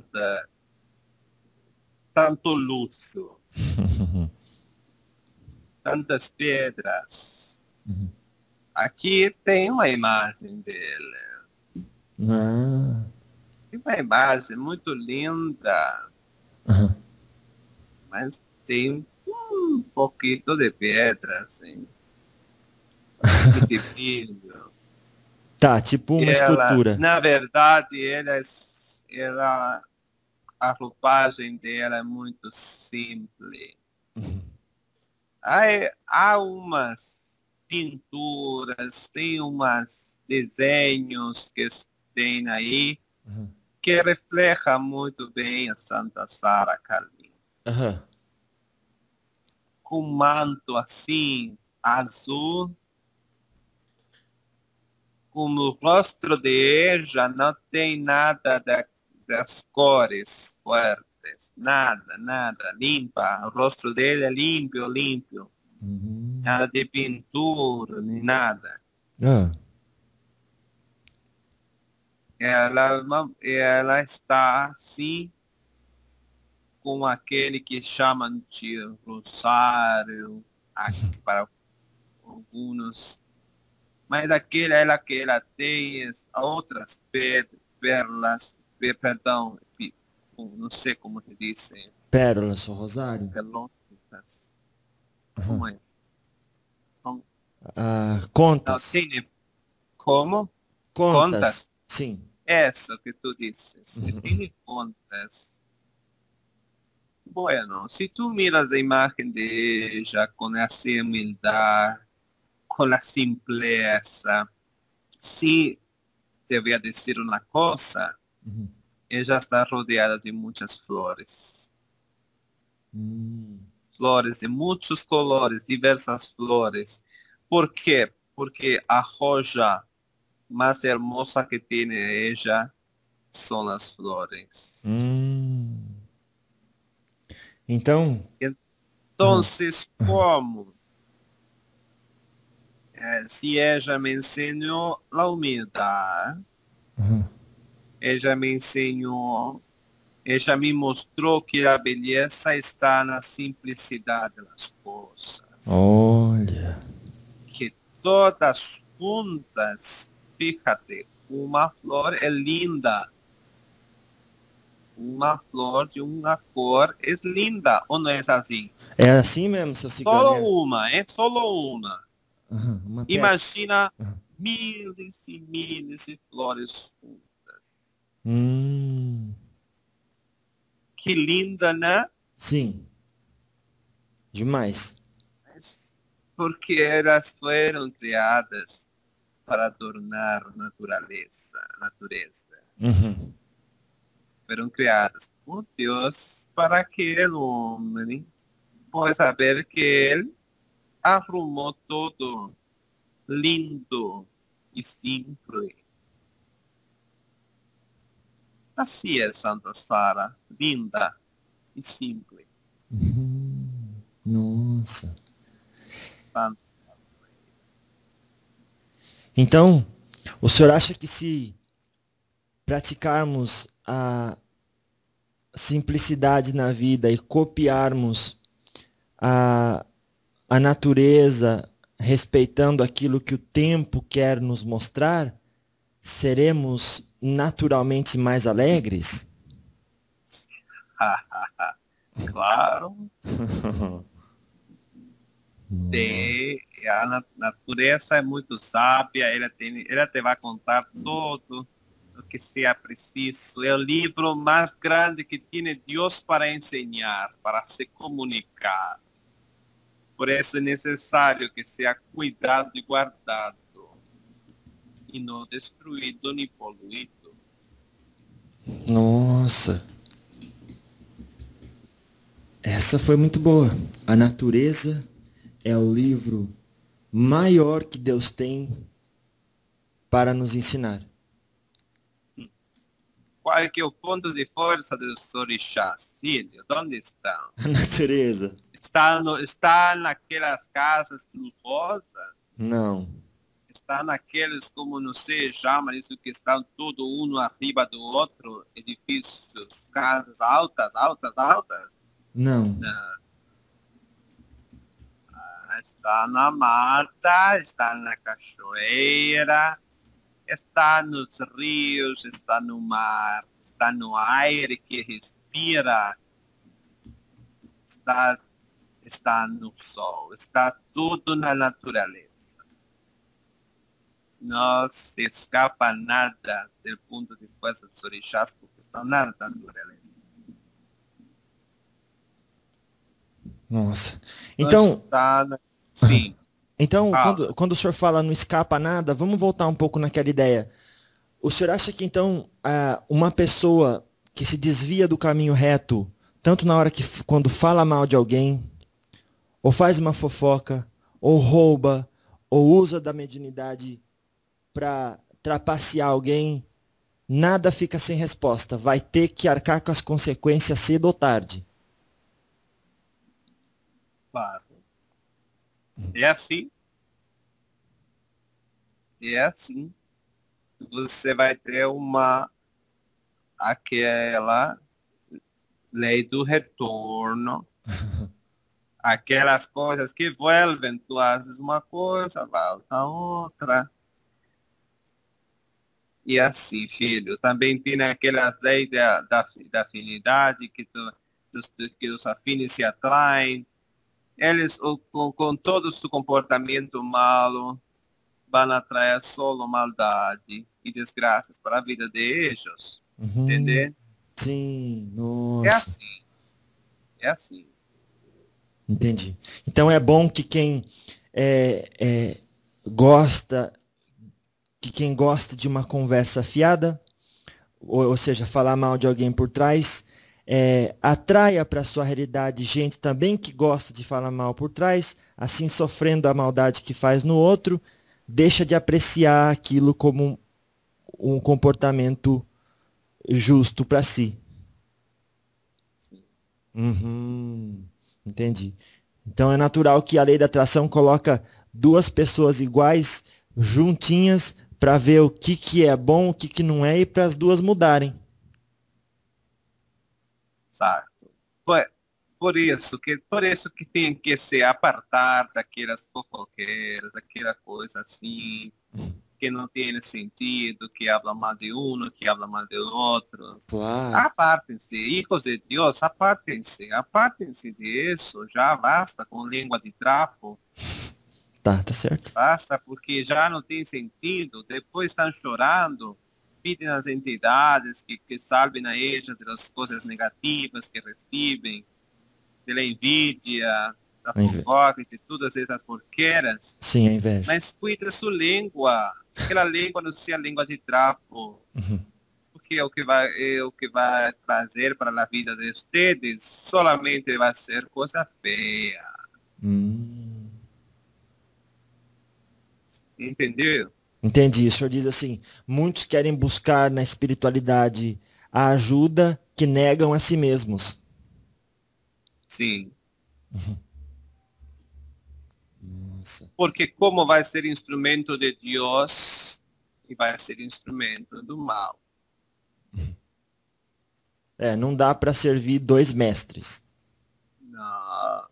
tanto luxo, tantas pedras. Aqui tem uma imagem dele. Ah, Tem uma imagem muito linda, aham. mas tem um pouquinho de pedra, assim, de vidro. Tá, tipo uma Ela, escultura. na verdade, ela, a roupagem dela é muito simples. Há umas pinturas, tem umas desenhos que tem aí Aham. que refleja muito bem a Santa Sara Calvin. Aham. Com um manto assim, azul, com o rosto de ela não tem nada das cores fortes. Nada, nada. Limpa. O rosto dele é limpo, limpo. Uhum. Nada de pintura, nem nada. Ah, Ela está assim com aquele que chamam de rosário, aqui para alguns. Mas ela que ela tem outras pérolas, perdão, não sei como se diz, pérolas, o rosário. pelotas, como Aham. é? Não, Ah, não, contas. tem como? Contas. Contas? Sim. Eso que tú dices. A fin de cuentas, bueno, si tú miras la imagen de ella con esa humildad, con la simpleza, sí te voy a decir una cosa, Uhum. ella está rodeada de muchas flores. Hum. Flores de muchos colores, diversas flores. ¿Por qué? Porque a joya más hermosa que tiene ella son las flores. Hum. Então, aham, Entonces, ¿cómo? Si ella me enseñó la humildad, aham. ella me enseñó, ella me mostró que la belleza está en la simplicidad de las cosas. Olha. Que todas juntas, fíjate, uma flor é linda. Uma flor de uma cor é linda, ou não é assim? É assim mesmo, seu cigano? É? É solo uma. Aham, uma pedra. Imagina Aham. miles de flores juntas. Hum. Que linda, né? Sim. Demais. Porque elas foram criadas para adornar a natureza. Uhum. Foram criadas por Deus para que o homem possa saber que ele arrumou tudo lindo e simples. Assim é Santa Sara, linda e simples. Uhum. Nossa. Santa. Então, o senhor acha que se praticarmos a simplicidade na vida e copiarmos a, a natureza, respeitando aquilo que o tempo quer nos mostrar, seremos naturalmente mais alegres? Claro, a natureza é muito sábia, ela te vai contar tudo o que seja preciso. É o livro mais grande que tem Deus para ensinar, para se comunicar. Por isso é necessário que seja cuidado e guardado, e não destruído nem poluído. Nossa, essa foi muito boa. A natureza é o livro maior que Deus tem para nos ensinar. Qual é que é o ponto de força dos orixás, filho? Onde estão? A natureza. Está naquelas casas lujosas? Não. Está naqueles, como não se chama isso, que estão tudo um arriba do outro, edifícios, casas altas, altas, altas? Não. Não. Está na mata, está na cachoeira, está nos rios, está no mar, está no aire que respira, está no sol, está tudo na natureza. Não se escapa nada do ponto de vista dos orixás, porque estão na natureza. Nossa. Então, sim. Então, quando o senhor fala não escapa nada, vamos voltar um pouco naquela ideia. O senhor acha que, então, uma pessoa que se desvia do caminho reto, tanto na hora que quando fala mal de alguém, ou faz uma fofoca, ou rouba, ou usa da mediunidade para trapacear alguém, nada fica sem resposta. Vai ter que arcar com as consequências cedo ou tarde. Claro. É assim. É assim. Você vai ter aquela lei do retorno. Aquelas coisas que voltam, tu fazes uma coisa, volta outra. E assim, filho, também tem aquelas leis da afinidade, que os afins se atraem. Eles, com todo o seu comportamento malo, vão atrair só maldade e desgraças para a vida deles. Entendeu? Sim, É nossa. assim. É assim. Entendi. Então é bom que quem gosta, de uma conversa fiada, ou seja, falar mal de alguém por trás, atraia para sua realidade gente também que gosta de falar mal por trás, assim sofrendo a maldade que faz no outro, deixa de apreciar aquilo como um comportamento justo para si. Uhum, entendi. Então é natural que a lei da atração coloca duas pessoas iguais juntinhas para ver o que que é bom, o que que não é e para as duas mudarem. Certo. Por isso que tem que se apartar daquelas fofoqueiras, daquela coisa assim, que não tem sentido, que habla mal de um, que habla mal do outro. Claro. Apartem-se, hijos de Deus, apartem-se disso, já basta com língua de trapo, Tá certo. basta porque já não tem sentido, depois estão chorando, pedem às entidades que salvem a eles das coisas negativas que recebem, pela envidia, da A inve- fofoca, de todas essas porqueiras, Sim, a inveja. mas cuida sua língua, aquela língua não seja língua de trapo, Uhum. porque o que vai trazer para a vida de vocês solamente vai ser coisa feia, Hum. entendeu? Entendi. O senhor diz assim: muitos querem buscar na espiritualidade a ajuda que negam a si mesmos. Sim, Nossa. porque como vai ser instrumento de Deus e vai ser instrumento do mal. Não dá para servir dois mestres. Não,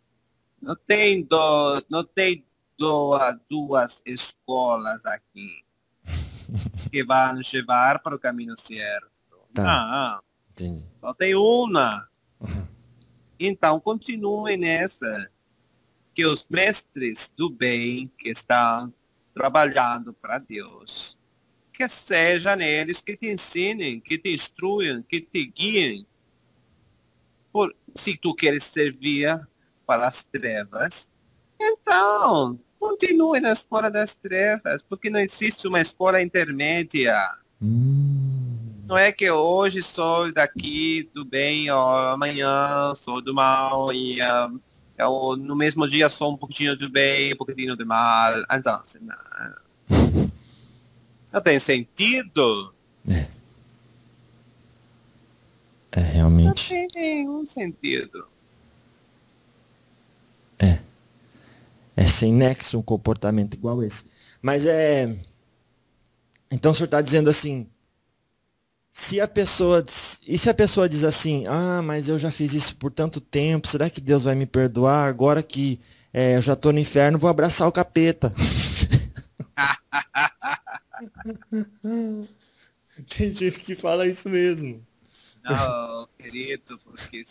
não tem duas escolas aqui que vão levar para o caminho certo. Tá, Não, entendi. só tem uma. Uhum. Então, continue nessa, que os mestres do bem que estão trabalhando para Deus, que seja neles que te ensinem, que te instruam, que te guiem. Se tu queres servir para as trevas, então continue na escola das trevas, porque não existe uma escola intermédia. Não é que hoje sou daqui do bem, ó, amanhã sou do mal, e no mesmo dia sou um pouquinho do bem, um pouquinho do mal. Então, não tem sentido. Não Realmente. tem nenhum sentido. É sem nexo um comportamento igual esse. Mas Então o senhor está dizendo assim. E se a pessoa diz assim, mas eu já fiz isso por tanto tempo, será que Deus vai me perdoar? Agora que eu já estou no inferno, vou abraçar o capeta. Tem gente que fala isso mesmo. Não, querido, porque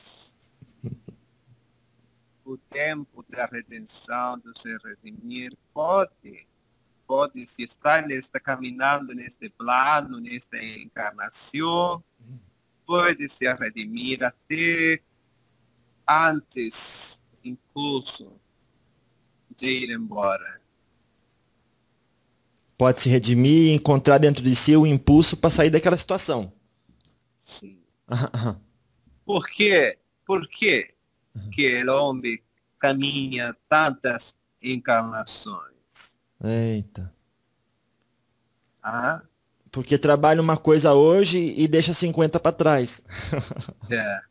o tempo da redenção, de se redimir, pode se estar caminhando neste plano, nesta encarnação, pode se redimir até antes, incluso, de ir embora. Pode se redimir e encontrar dentro de si o impulso para sair daquela situação. Sim. Por quê? Por que o homem caminha tantas encarnações? Eita. Ah, Porque trabalha uma coisa hoje e deixa 50 para trás. é.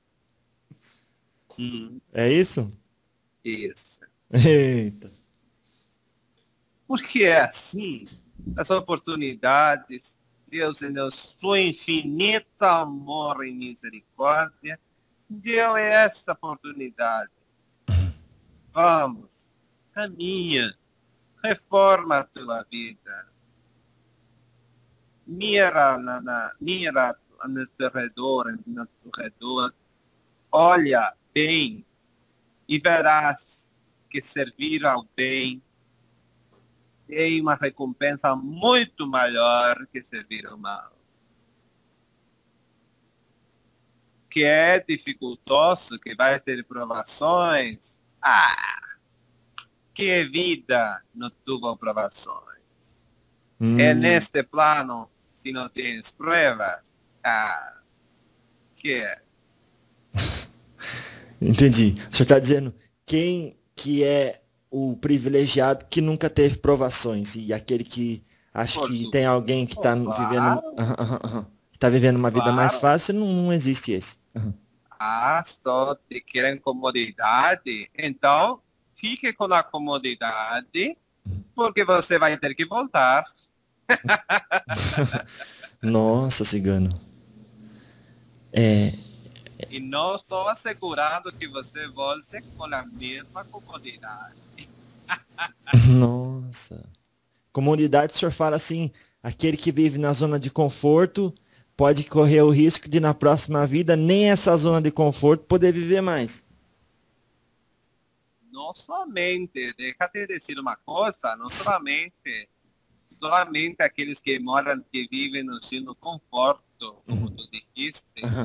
É isso? Isso. Eita. Porque é assim, as oportunidades, Deus em seu infinito amor e misericórdia, deu essa oportunidade. Vamos, caminha, reforma a tua vida. Mira no teu redor, olha bem e verás que servir ao bem tem uma recompensa muito maior que servir o mal. Que é dificultoso, que vai ter provações. Que vida não tuvo provações. É neste plano, se não tens provas, que é? Entendi. O senhor está dizendo quem que é o privilegiado que nunca teve provações e aquele que acha que tem alguém que está vivendo, tá vivendo uma vida mais fácil, não existe esse. Só te querem comodidade, então fique com a comodidade, porque você vai ter que voltar. Nossa, cigano. E não estou assegurando que você volte com a mesma comodidade. Nossa. Comodidade, o senhor fala assim, aquele que vive na zona de conforto pode correr o risco de na próxima vida nem essa zona de conforto poder viver mais. Não somente, deixa de dizer uma coisa, não somente aqueles que moram, que vivem no conforto, como tu dijiste,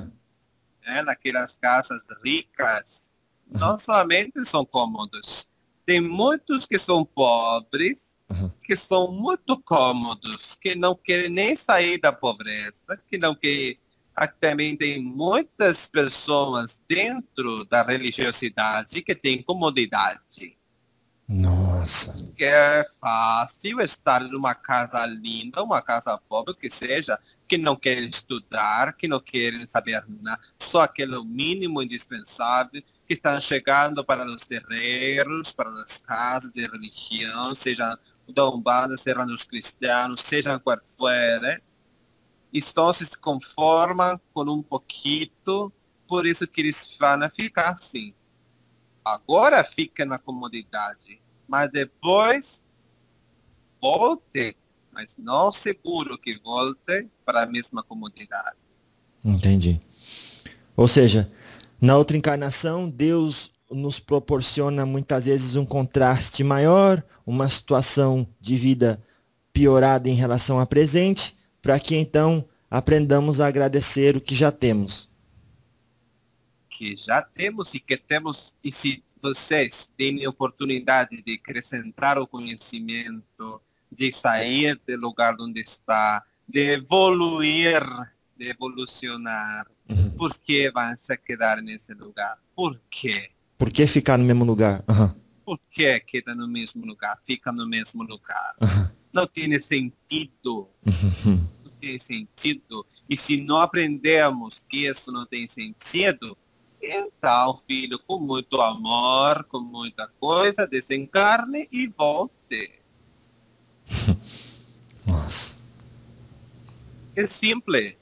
naquelas casas ricas, não somente são cômodos. Tem muitos que são pobres, que são muito cômodos, que não querem nem sair da pobreza, que não querem. Também tem muitas pessoas dentro da religiosidade que têm comodidade. Nossa. Que é fácil estar numa casa linda, uma casa pobre, que seja, que não querem estudar, que não querem saber nada, só aquele mínimo indispensável, que estão chegando para os terreiros, para as casas de religião, seja da Umbanda, seja os cristãos, seja qual for, né? Então se conformam com um pouquinho, por isso que eles vão ficar assim. Agora fica na comodidade, mas depois volte, mas não seguro que volte para a mesma comodidade. Entendi. Ou seja, na outra encarnação, Deus nos proporciona muitas vezes um contraste maior, uma situação de vida piorada em relação à presente, para que então aprendamos a agradecer o que já temos. Que já temos e que temos, e se vocês têm oportunidade de acrescentar o conhecimento, de sair do lugar onde está, de evoluir, de evolucionar, por que vão se quedar nesse lugar? Por quê? Por que ficar no mesmo lugar? Por que queda no mesmo lugar? Fica no mesmo lugar? Não tem sentido. Não tem sentido. E se não aprendemos que isso não tem sentido, então, filho, com muito amor, com muita coisa, desencarne e volte. Nossa. É simples.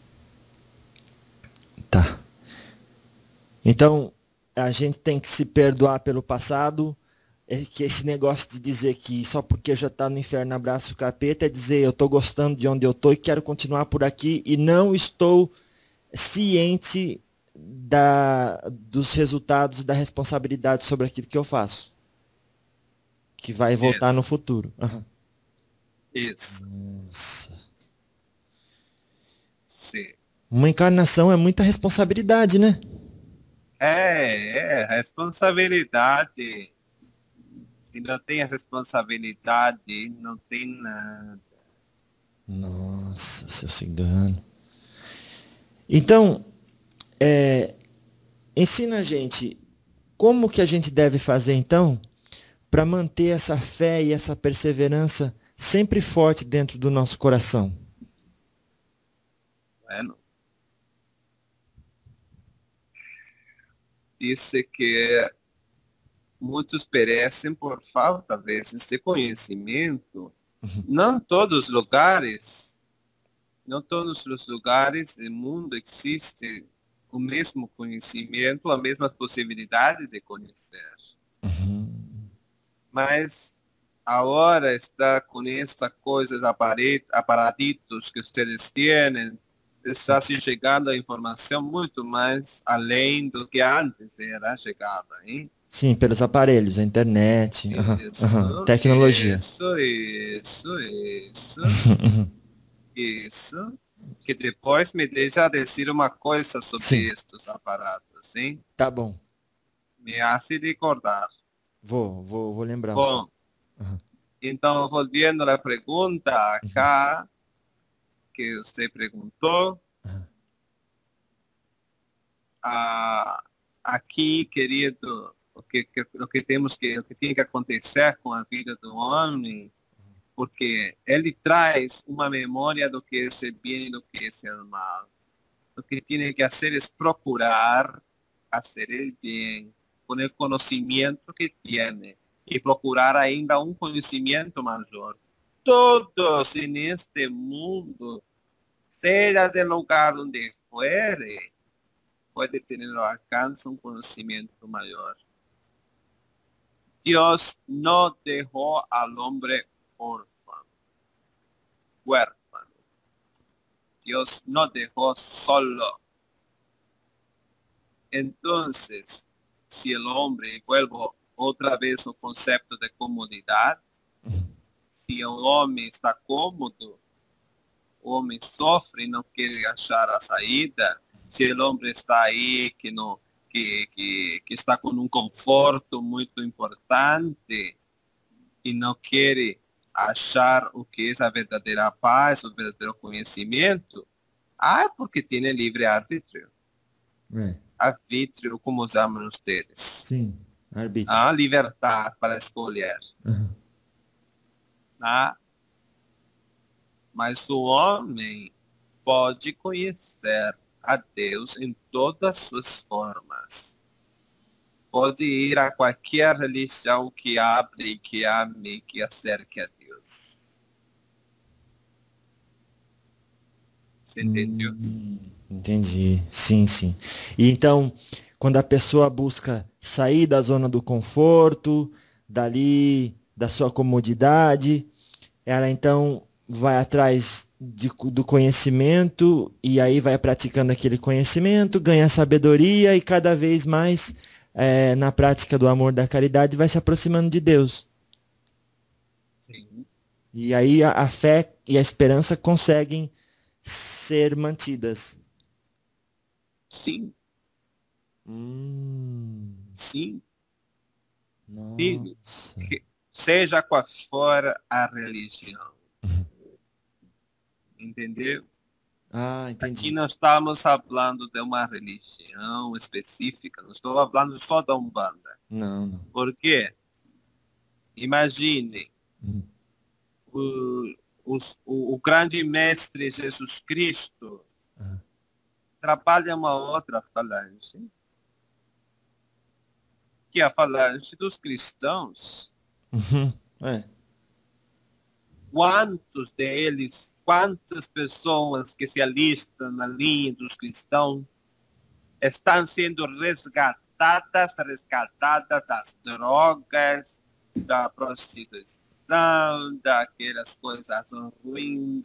Tá. Então, a gente tem que se perdoar pelo passado, que esse negócio de dizer que só porque já está no inferno abraço o capeta é dizer eu estou gostando de onde eu estou e quero continuar por aqui e não estou ciente dos resultados e da responsabilidade sobre aquilo que eu faço. Que vai voltar no futuro. Isso. Nossa. Sim. Uma encarnação é muita responsabilidade, né? Responsabilidade. Se não tem a responsabilidade, não tem nada. Nossa, seu cigano. Então, ensina a gente como que a gente deve fazer, então, para manter essa fé e essa perseverança sempre forte dentro do nosso coração. Bueno. Disse que muitos perecem por falta, às vezes, de conhecimento. Não todos os lugares do mundo existe o mesmo conhecimento, a mesma possibilidade de conhecer. Mas agora está com estas coisas, aparatitos que vocês têm, está se chegando a informação muito mais além do que antes era chegada, hein? Sim, pelos aparelhos, a internet, tecnologia. Isso. Que depois me deixa dizer uma coisa sobre Sim, estes aparatos, sim? tá bom. Me hace recordar. Vou lembrar o senhor. Bom, então, volviendo à pergunta acá, que você perguntou, aqui, querido, o que tem que acontecer com a vida do homem, porque ele traz uma memória do que é bem e do que é mal. O que tem que fazer é procurar fazer o bem com o conhecimento que tem e procurar ainda um conhecimento maior. Todos neste mundo, seja do lugar onde for, pode ter ao alcance um conhecimento maior. Deus não deixou ao homem órfão, huérfano. Deus não deixou solo. Entonces, si el hombre, vuelvo otra vez al concepto de comodidad, si el hombre está cómodo, o homem sofre e não quer achar a saída, se o homem está aí que não que está com um conforto muito importante e não quer achar o que é a verdadeira paz, o verdadeiro conhecimento, é porque tem livre arbítrio. Arbítrio, como chamam vocês? Sim, arbítrio. A liberdade para escolher. Mas o homem pode conhecer a Deus em todas as suas formas. Pode ir a qualquer religião que abre, que ame, que acerque a Deus. Você entendeu? Entendi. Sim, sim. E então, quando a pessoa busca sair da zona do conforto, dali, da sua comodidade, ela então vai atrás do conhecimento e aí vai praticando aquele conhecimento, ganha sabedoria e cada vez mais na prática do amor da caridade vai se aproximando de Deus. Sim. E aí a fé e a esperança conseguem ser mantidas. Sim. Sim. Filho, seja qual for a religião. Entendeu? Entendi. Aqui não estamos falando de uma religião específica, não estou falando só da Umbanda. Não. Por quê? Imagine, o grande mestre Jesus Cristo trabalha uma outra falange, que é a falange dos cristãos. Quantas pessoas que se alistam na linha dos cristãos estão sendo resgatadas das drogas, da prostituição, daquelas coisas ruins,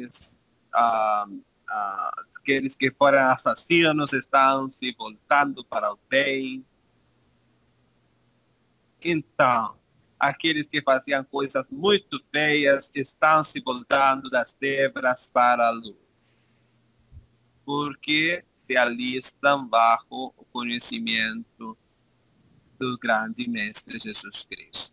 aqueles que foram assassinos estão se voltando para o bem. Então, aqueles que faziam coisas muito feias estão se voltando das trevas para a luz. Porque se alistam baixo o conhecimento do grande Mestre Jesus Cristo.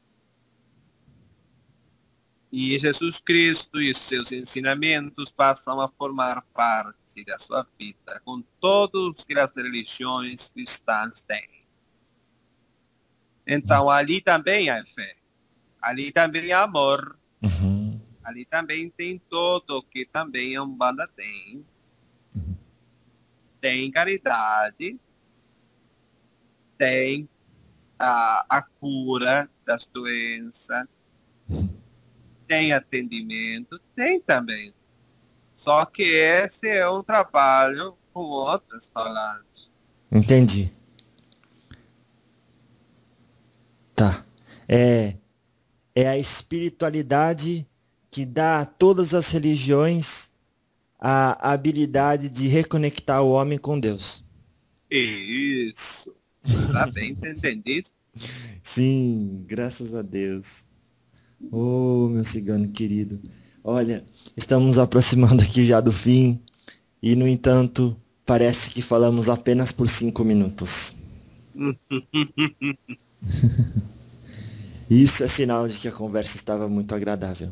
E Jesus Cristo e seus ensinamentos passam a formar parte da sua vida, com todas que as religiões cristãs têm. Então, ali também há fé. Ali também há amor. Ali também tem tudo que também a Umbanda tem. Tem caridade. Tem a cura das doenças. Tem atendimento. Tem também. Só que esse é um trabalho com outras falanges. Entendi. Tá. É a espiritualidade que dá a todas as religiões a habilidade de reconectar o homem com Deus. Isso. Tá bem, você entende isso? Sim, graças a Deus. Oh, meu cigano querido. Olha, estamos nos aproximando aqui já do fim e, no entanto, parece que falamos apenas por 5 minutos. Isso é sinal de que a conversa estava muito agradável.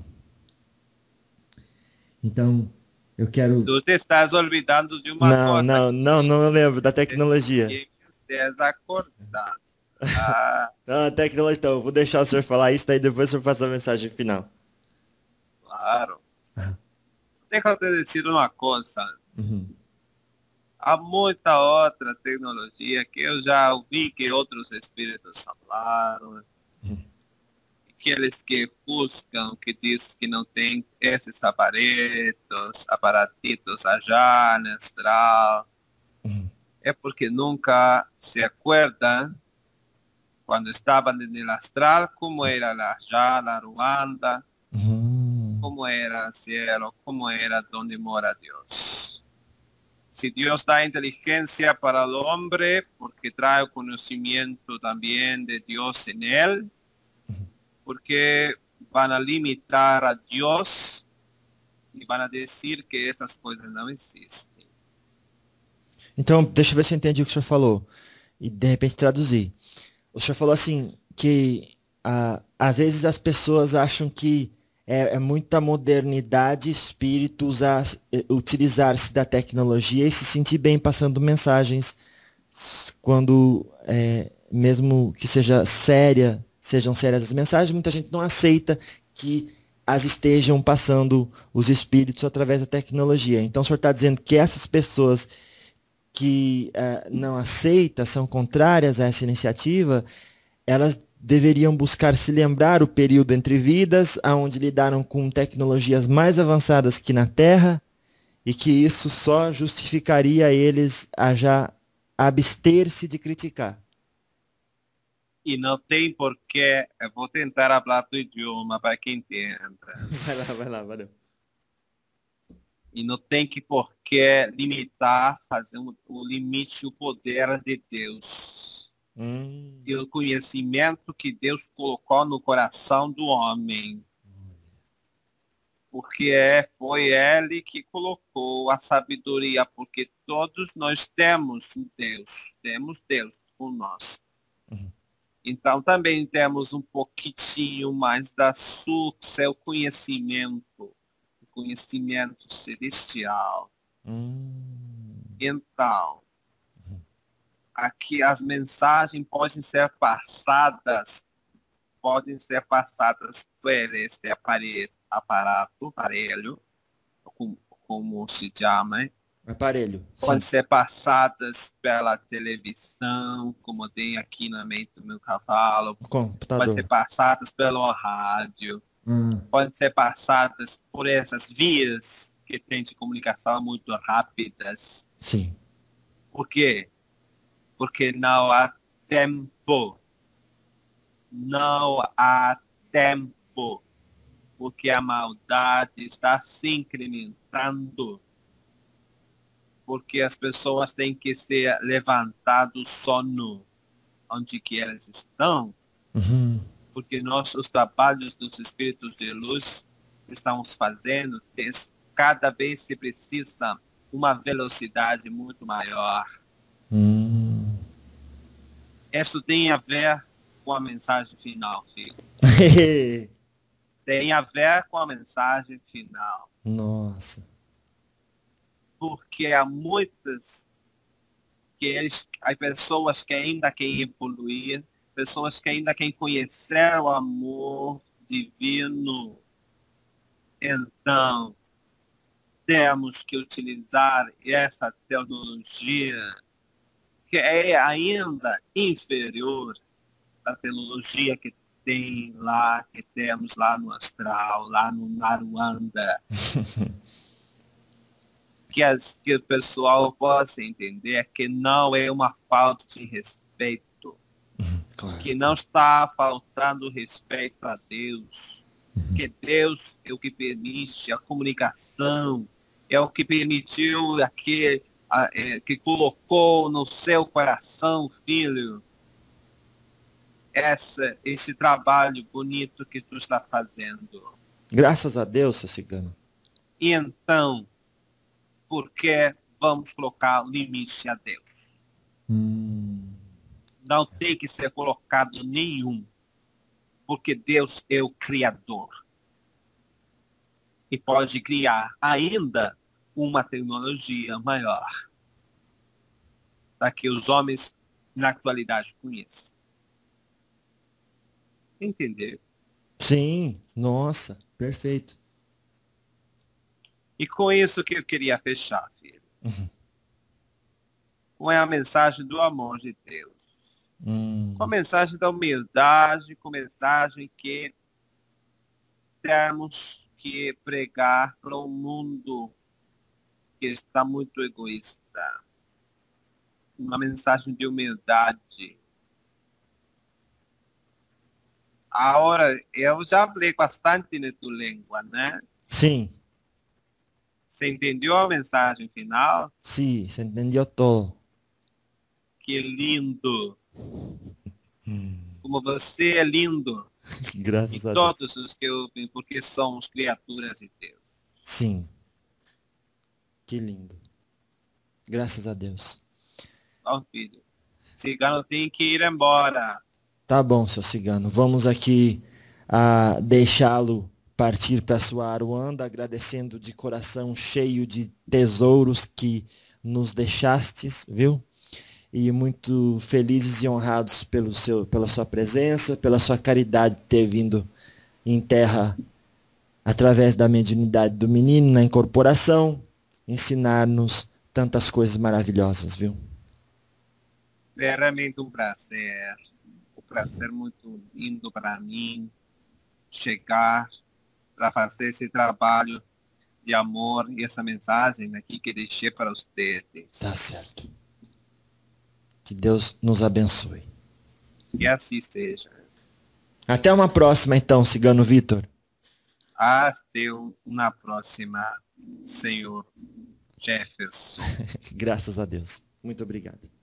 Então, eu quero... Tu te estás olvidando de uma Não, coisa não, não, não lembro da tecnologia. que desacordado. Ah, Ah, tecnologia, então, eu vou deixar o senhor falar isso, daí depois o senhor passa a mensagem final. claro. Deixa eu te dizer uma coisa. Uhum. Há muita outra tecnologia que eu já ouvi que outros espíritos falaram, aqueles que buscam, que diz que não tem esses aparatitos allá no astral, Uhum. é porque nunca se acuerdan quando estavam no astral, como era allá na Ruanda, Uhum. como era o cielo, como era onde mora Deus. Si Dios da inteligencia para el hombre, porque trae conocimiento también de Dios en él, porque van a limitar a Dios y van a decir que estas cosas no existen. Então, deixa eu ver se eu entendi o que o senhor falou. E de repente traduzir. O senhor falou assim, que às vezes as pessoas acham que é muita modernidade, espírito utilizar-se da tecnologia e se sentir bem passando mensagens quando, mesmo que sejam sérias as mensagens, muita gente não aceita que as estejam passando os espíritos através da tecnologia. Então o senhor está dizendo que essas pessoas que não aceitam, são contrárias a essa iniciativa, elas deveriam buscar se lembrar o período entre vidas, onde lidaram com tecnologias mais avançadas que na Terra, e que isso só justificaria eles a já abster-se de criticar. E não tem porquê, eu vou tentar falar do idioma para que entenda. Vai lá, valeu. E não tem que porquê limitar, fazer o limite, o poder de Deus. E o conhecimento que Deus colocou no coração do homem. Porque foi ele que colocou a sabedoria, porque todos nós temos Deus com nós. Uhum. Então também temos um pouquinho mais seu conhecimento, conhecimento celestial. Então, aqui as mensagens podem ser passadas por este aparelho, como se chama, Aparelho. podem Sim. ser passadas pela televisão, como tem aqui na mente do meu cavalo, Computador. podem ser passadas pelo rádio, podem ser passadas por essas vias que têm de comunicação muito rápidas. Sim. Por quê? Porque não há tempo. Não há tempo. Porque a maldade está se incrementando. Porque as pessoas têm que ser levantadas do sono onde que elas estão. Uhum. Porque os trabalhos dos espíritos de luz que estamos fazendo, cada vez se precisa uma velocidade muito maior. Isso tem a ver com a mensagem final, filho. Tem a ver com a mensagem final. Nossa. Porque há muitas há pessoas que ainda querem evoluir, pessoas que ainda querem conhecer o amor divino. Então, temos que utilizar essa tecnologia que é ainda inferior à tecnologia que temos lá no astral, lá no Naruanda. Que o pessoal possa entender que não é uma falta de respeito, Claro. que não está faltando respeito a Deus, que Deus é o que permite a comunicação, é o que permitiu que colocou no seu coração, filho, esse trabalho bonito que tu está fazendo. Graças a Deus, seu cigano. E então, por que vamos colocar limite a Deus? Não tem que ser colocado nenhum, porque Deus é o Criador. E pode criar ainda uma tecnologia maior para que os homens na atualidade conheçam. Entendeu? Sim, nossa, perfeito. E com isso que eu queria fechar, filho. Com a mensagem do amor de Deus. Com a mensagem da humildade, com a mensagem que temos que pregar para um mundo que está muito egoísta. Uma mensagem de humildade. Agora, eu já falei bastante na tua língua, né? Sim. Você entendeu a mensagem final? Sim, você entendeu todo. Que lindo. Como você é lindo. Graças a Deus. Todos os que ouvem, porque somos criaturas de Deus. Sim. Que lindo. Graças a Deus. Bom, filho. Cigano tem que ir embora. Tá bom, seu cigano. Vamos aqui deixá-lo partir para sua Aruanda, agradecendo de coração cheio de tesouros que nos deixastes, viu? E muito felizes e honrados pela sua presença, pela sua caridade de ter vindo em terra através da mediunidade do menino na incorporação, ensinar-nos tantas coisas maravilhosas, viu? É realmente um prazer. Um prazer muito lindo para mim chegar para fazer esse trabalho de amor e essa mensagem aqui que deixei para vocês. Tá certo. Que Deus nos abençoe. Que assim seja. Até uma próxima, então, Cigano Vitor. Até uma próxima, senhor Jefferson. Graças a Deus. Muito obrigado.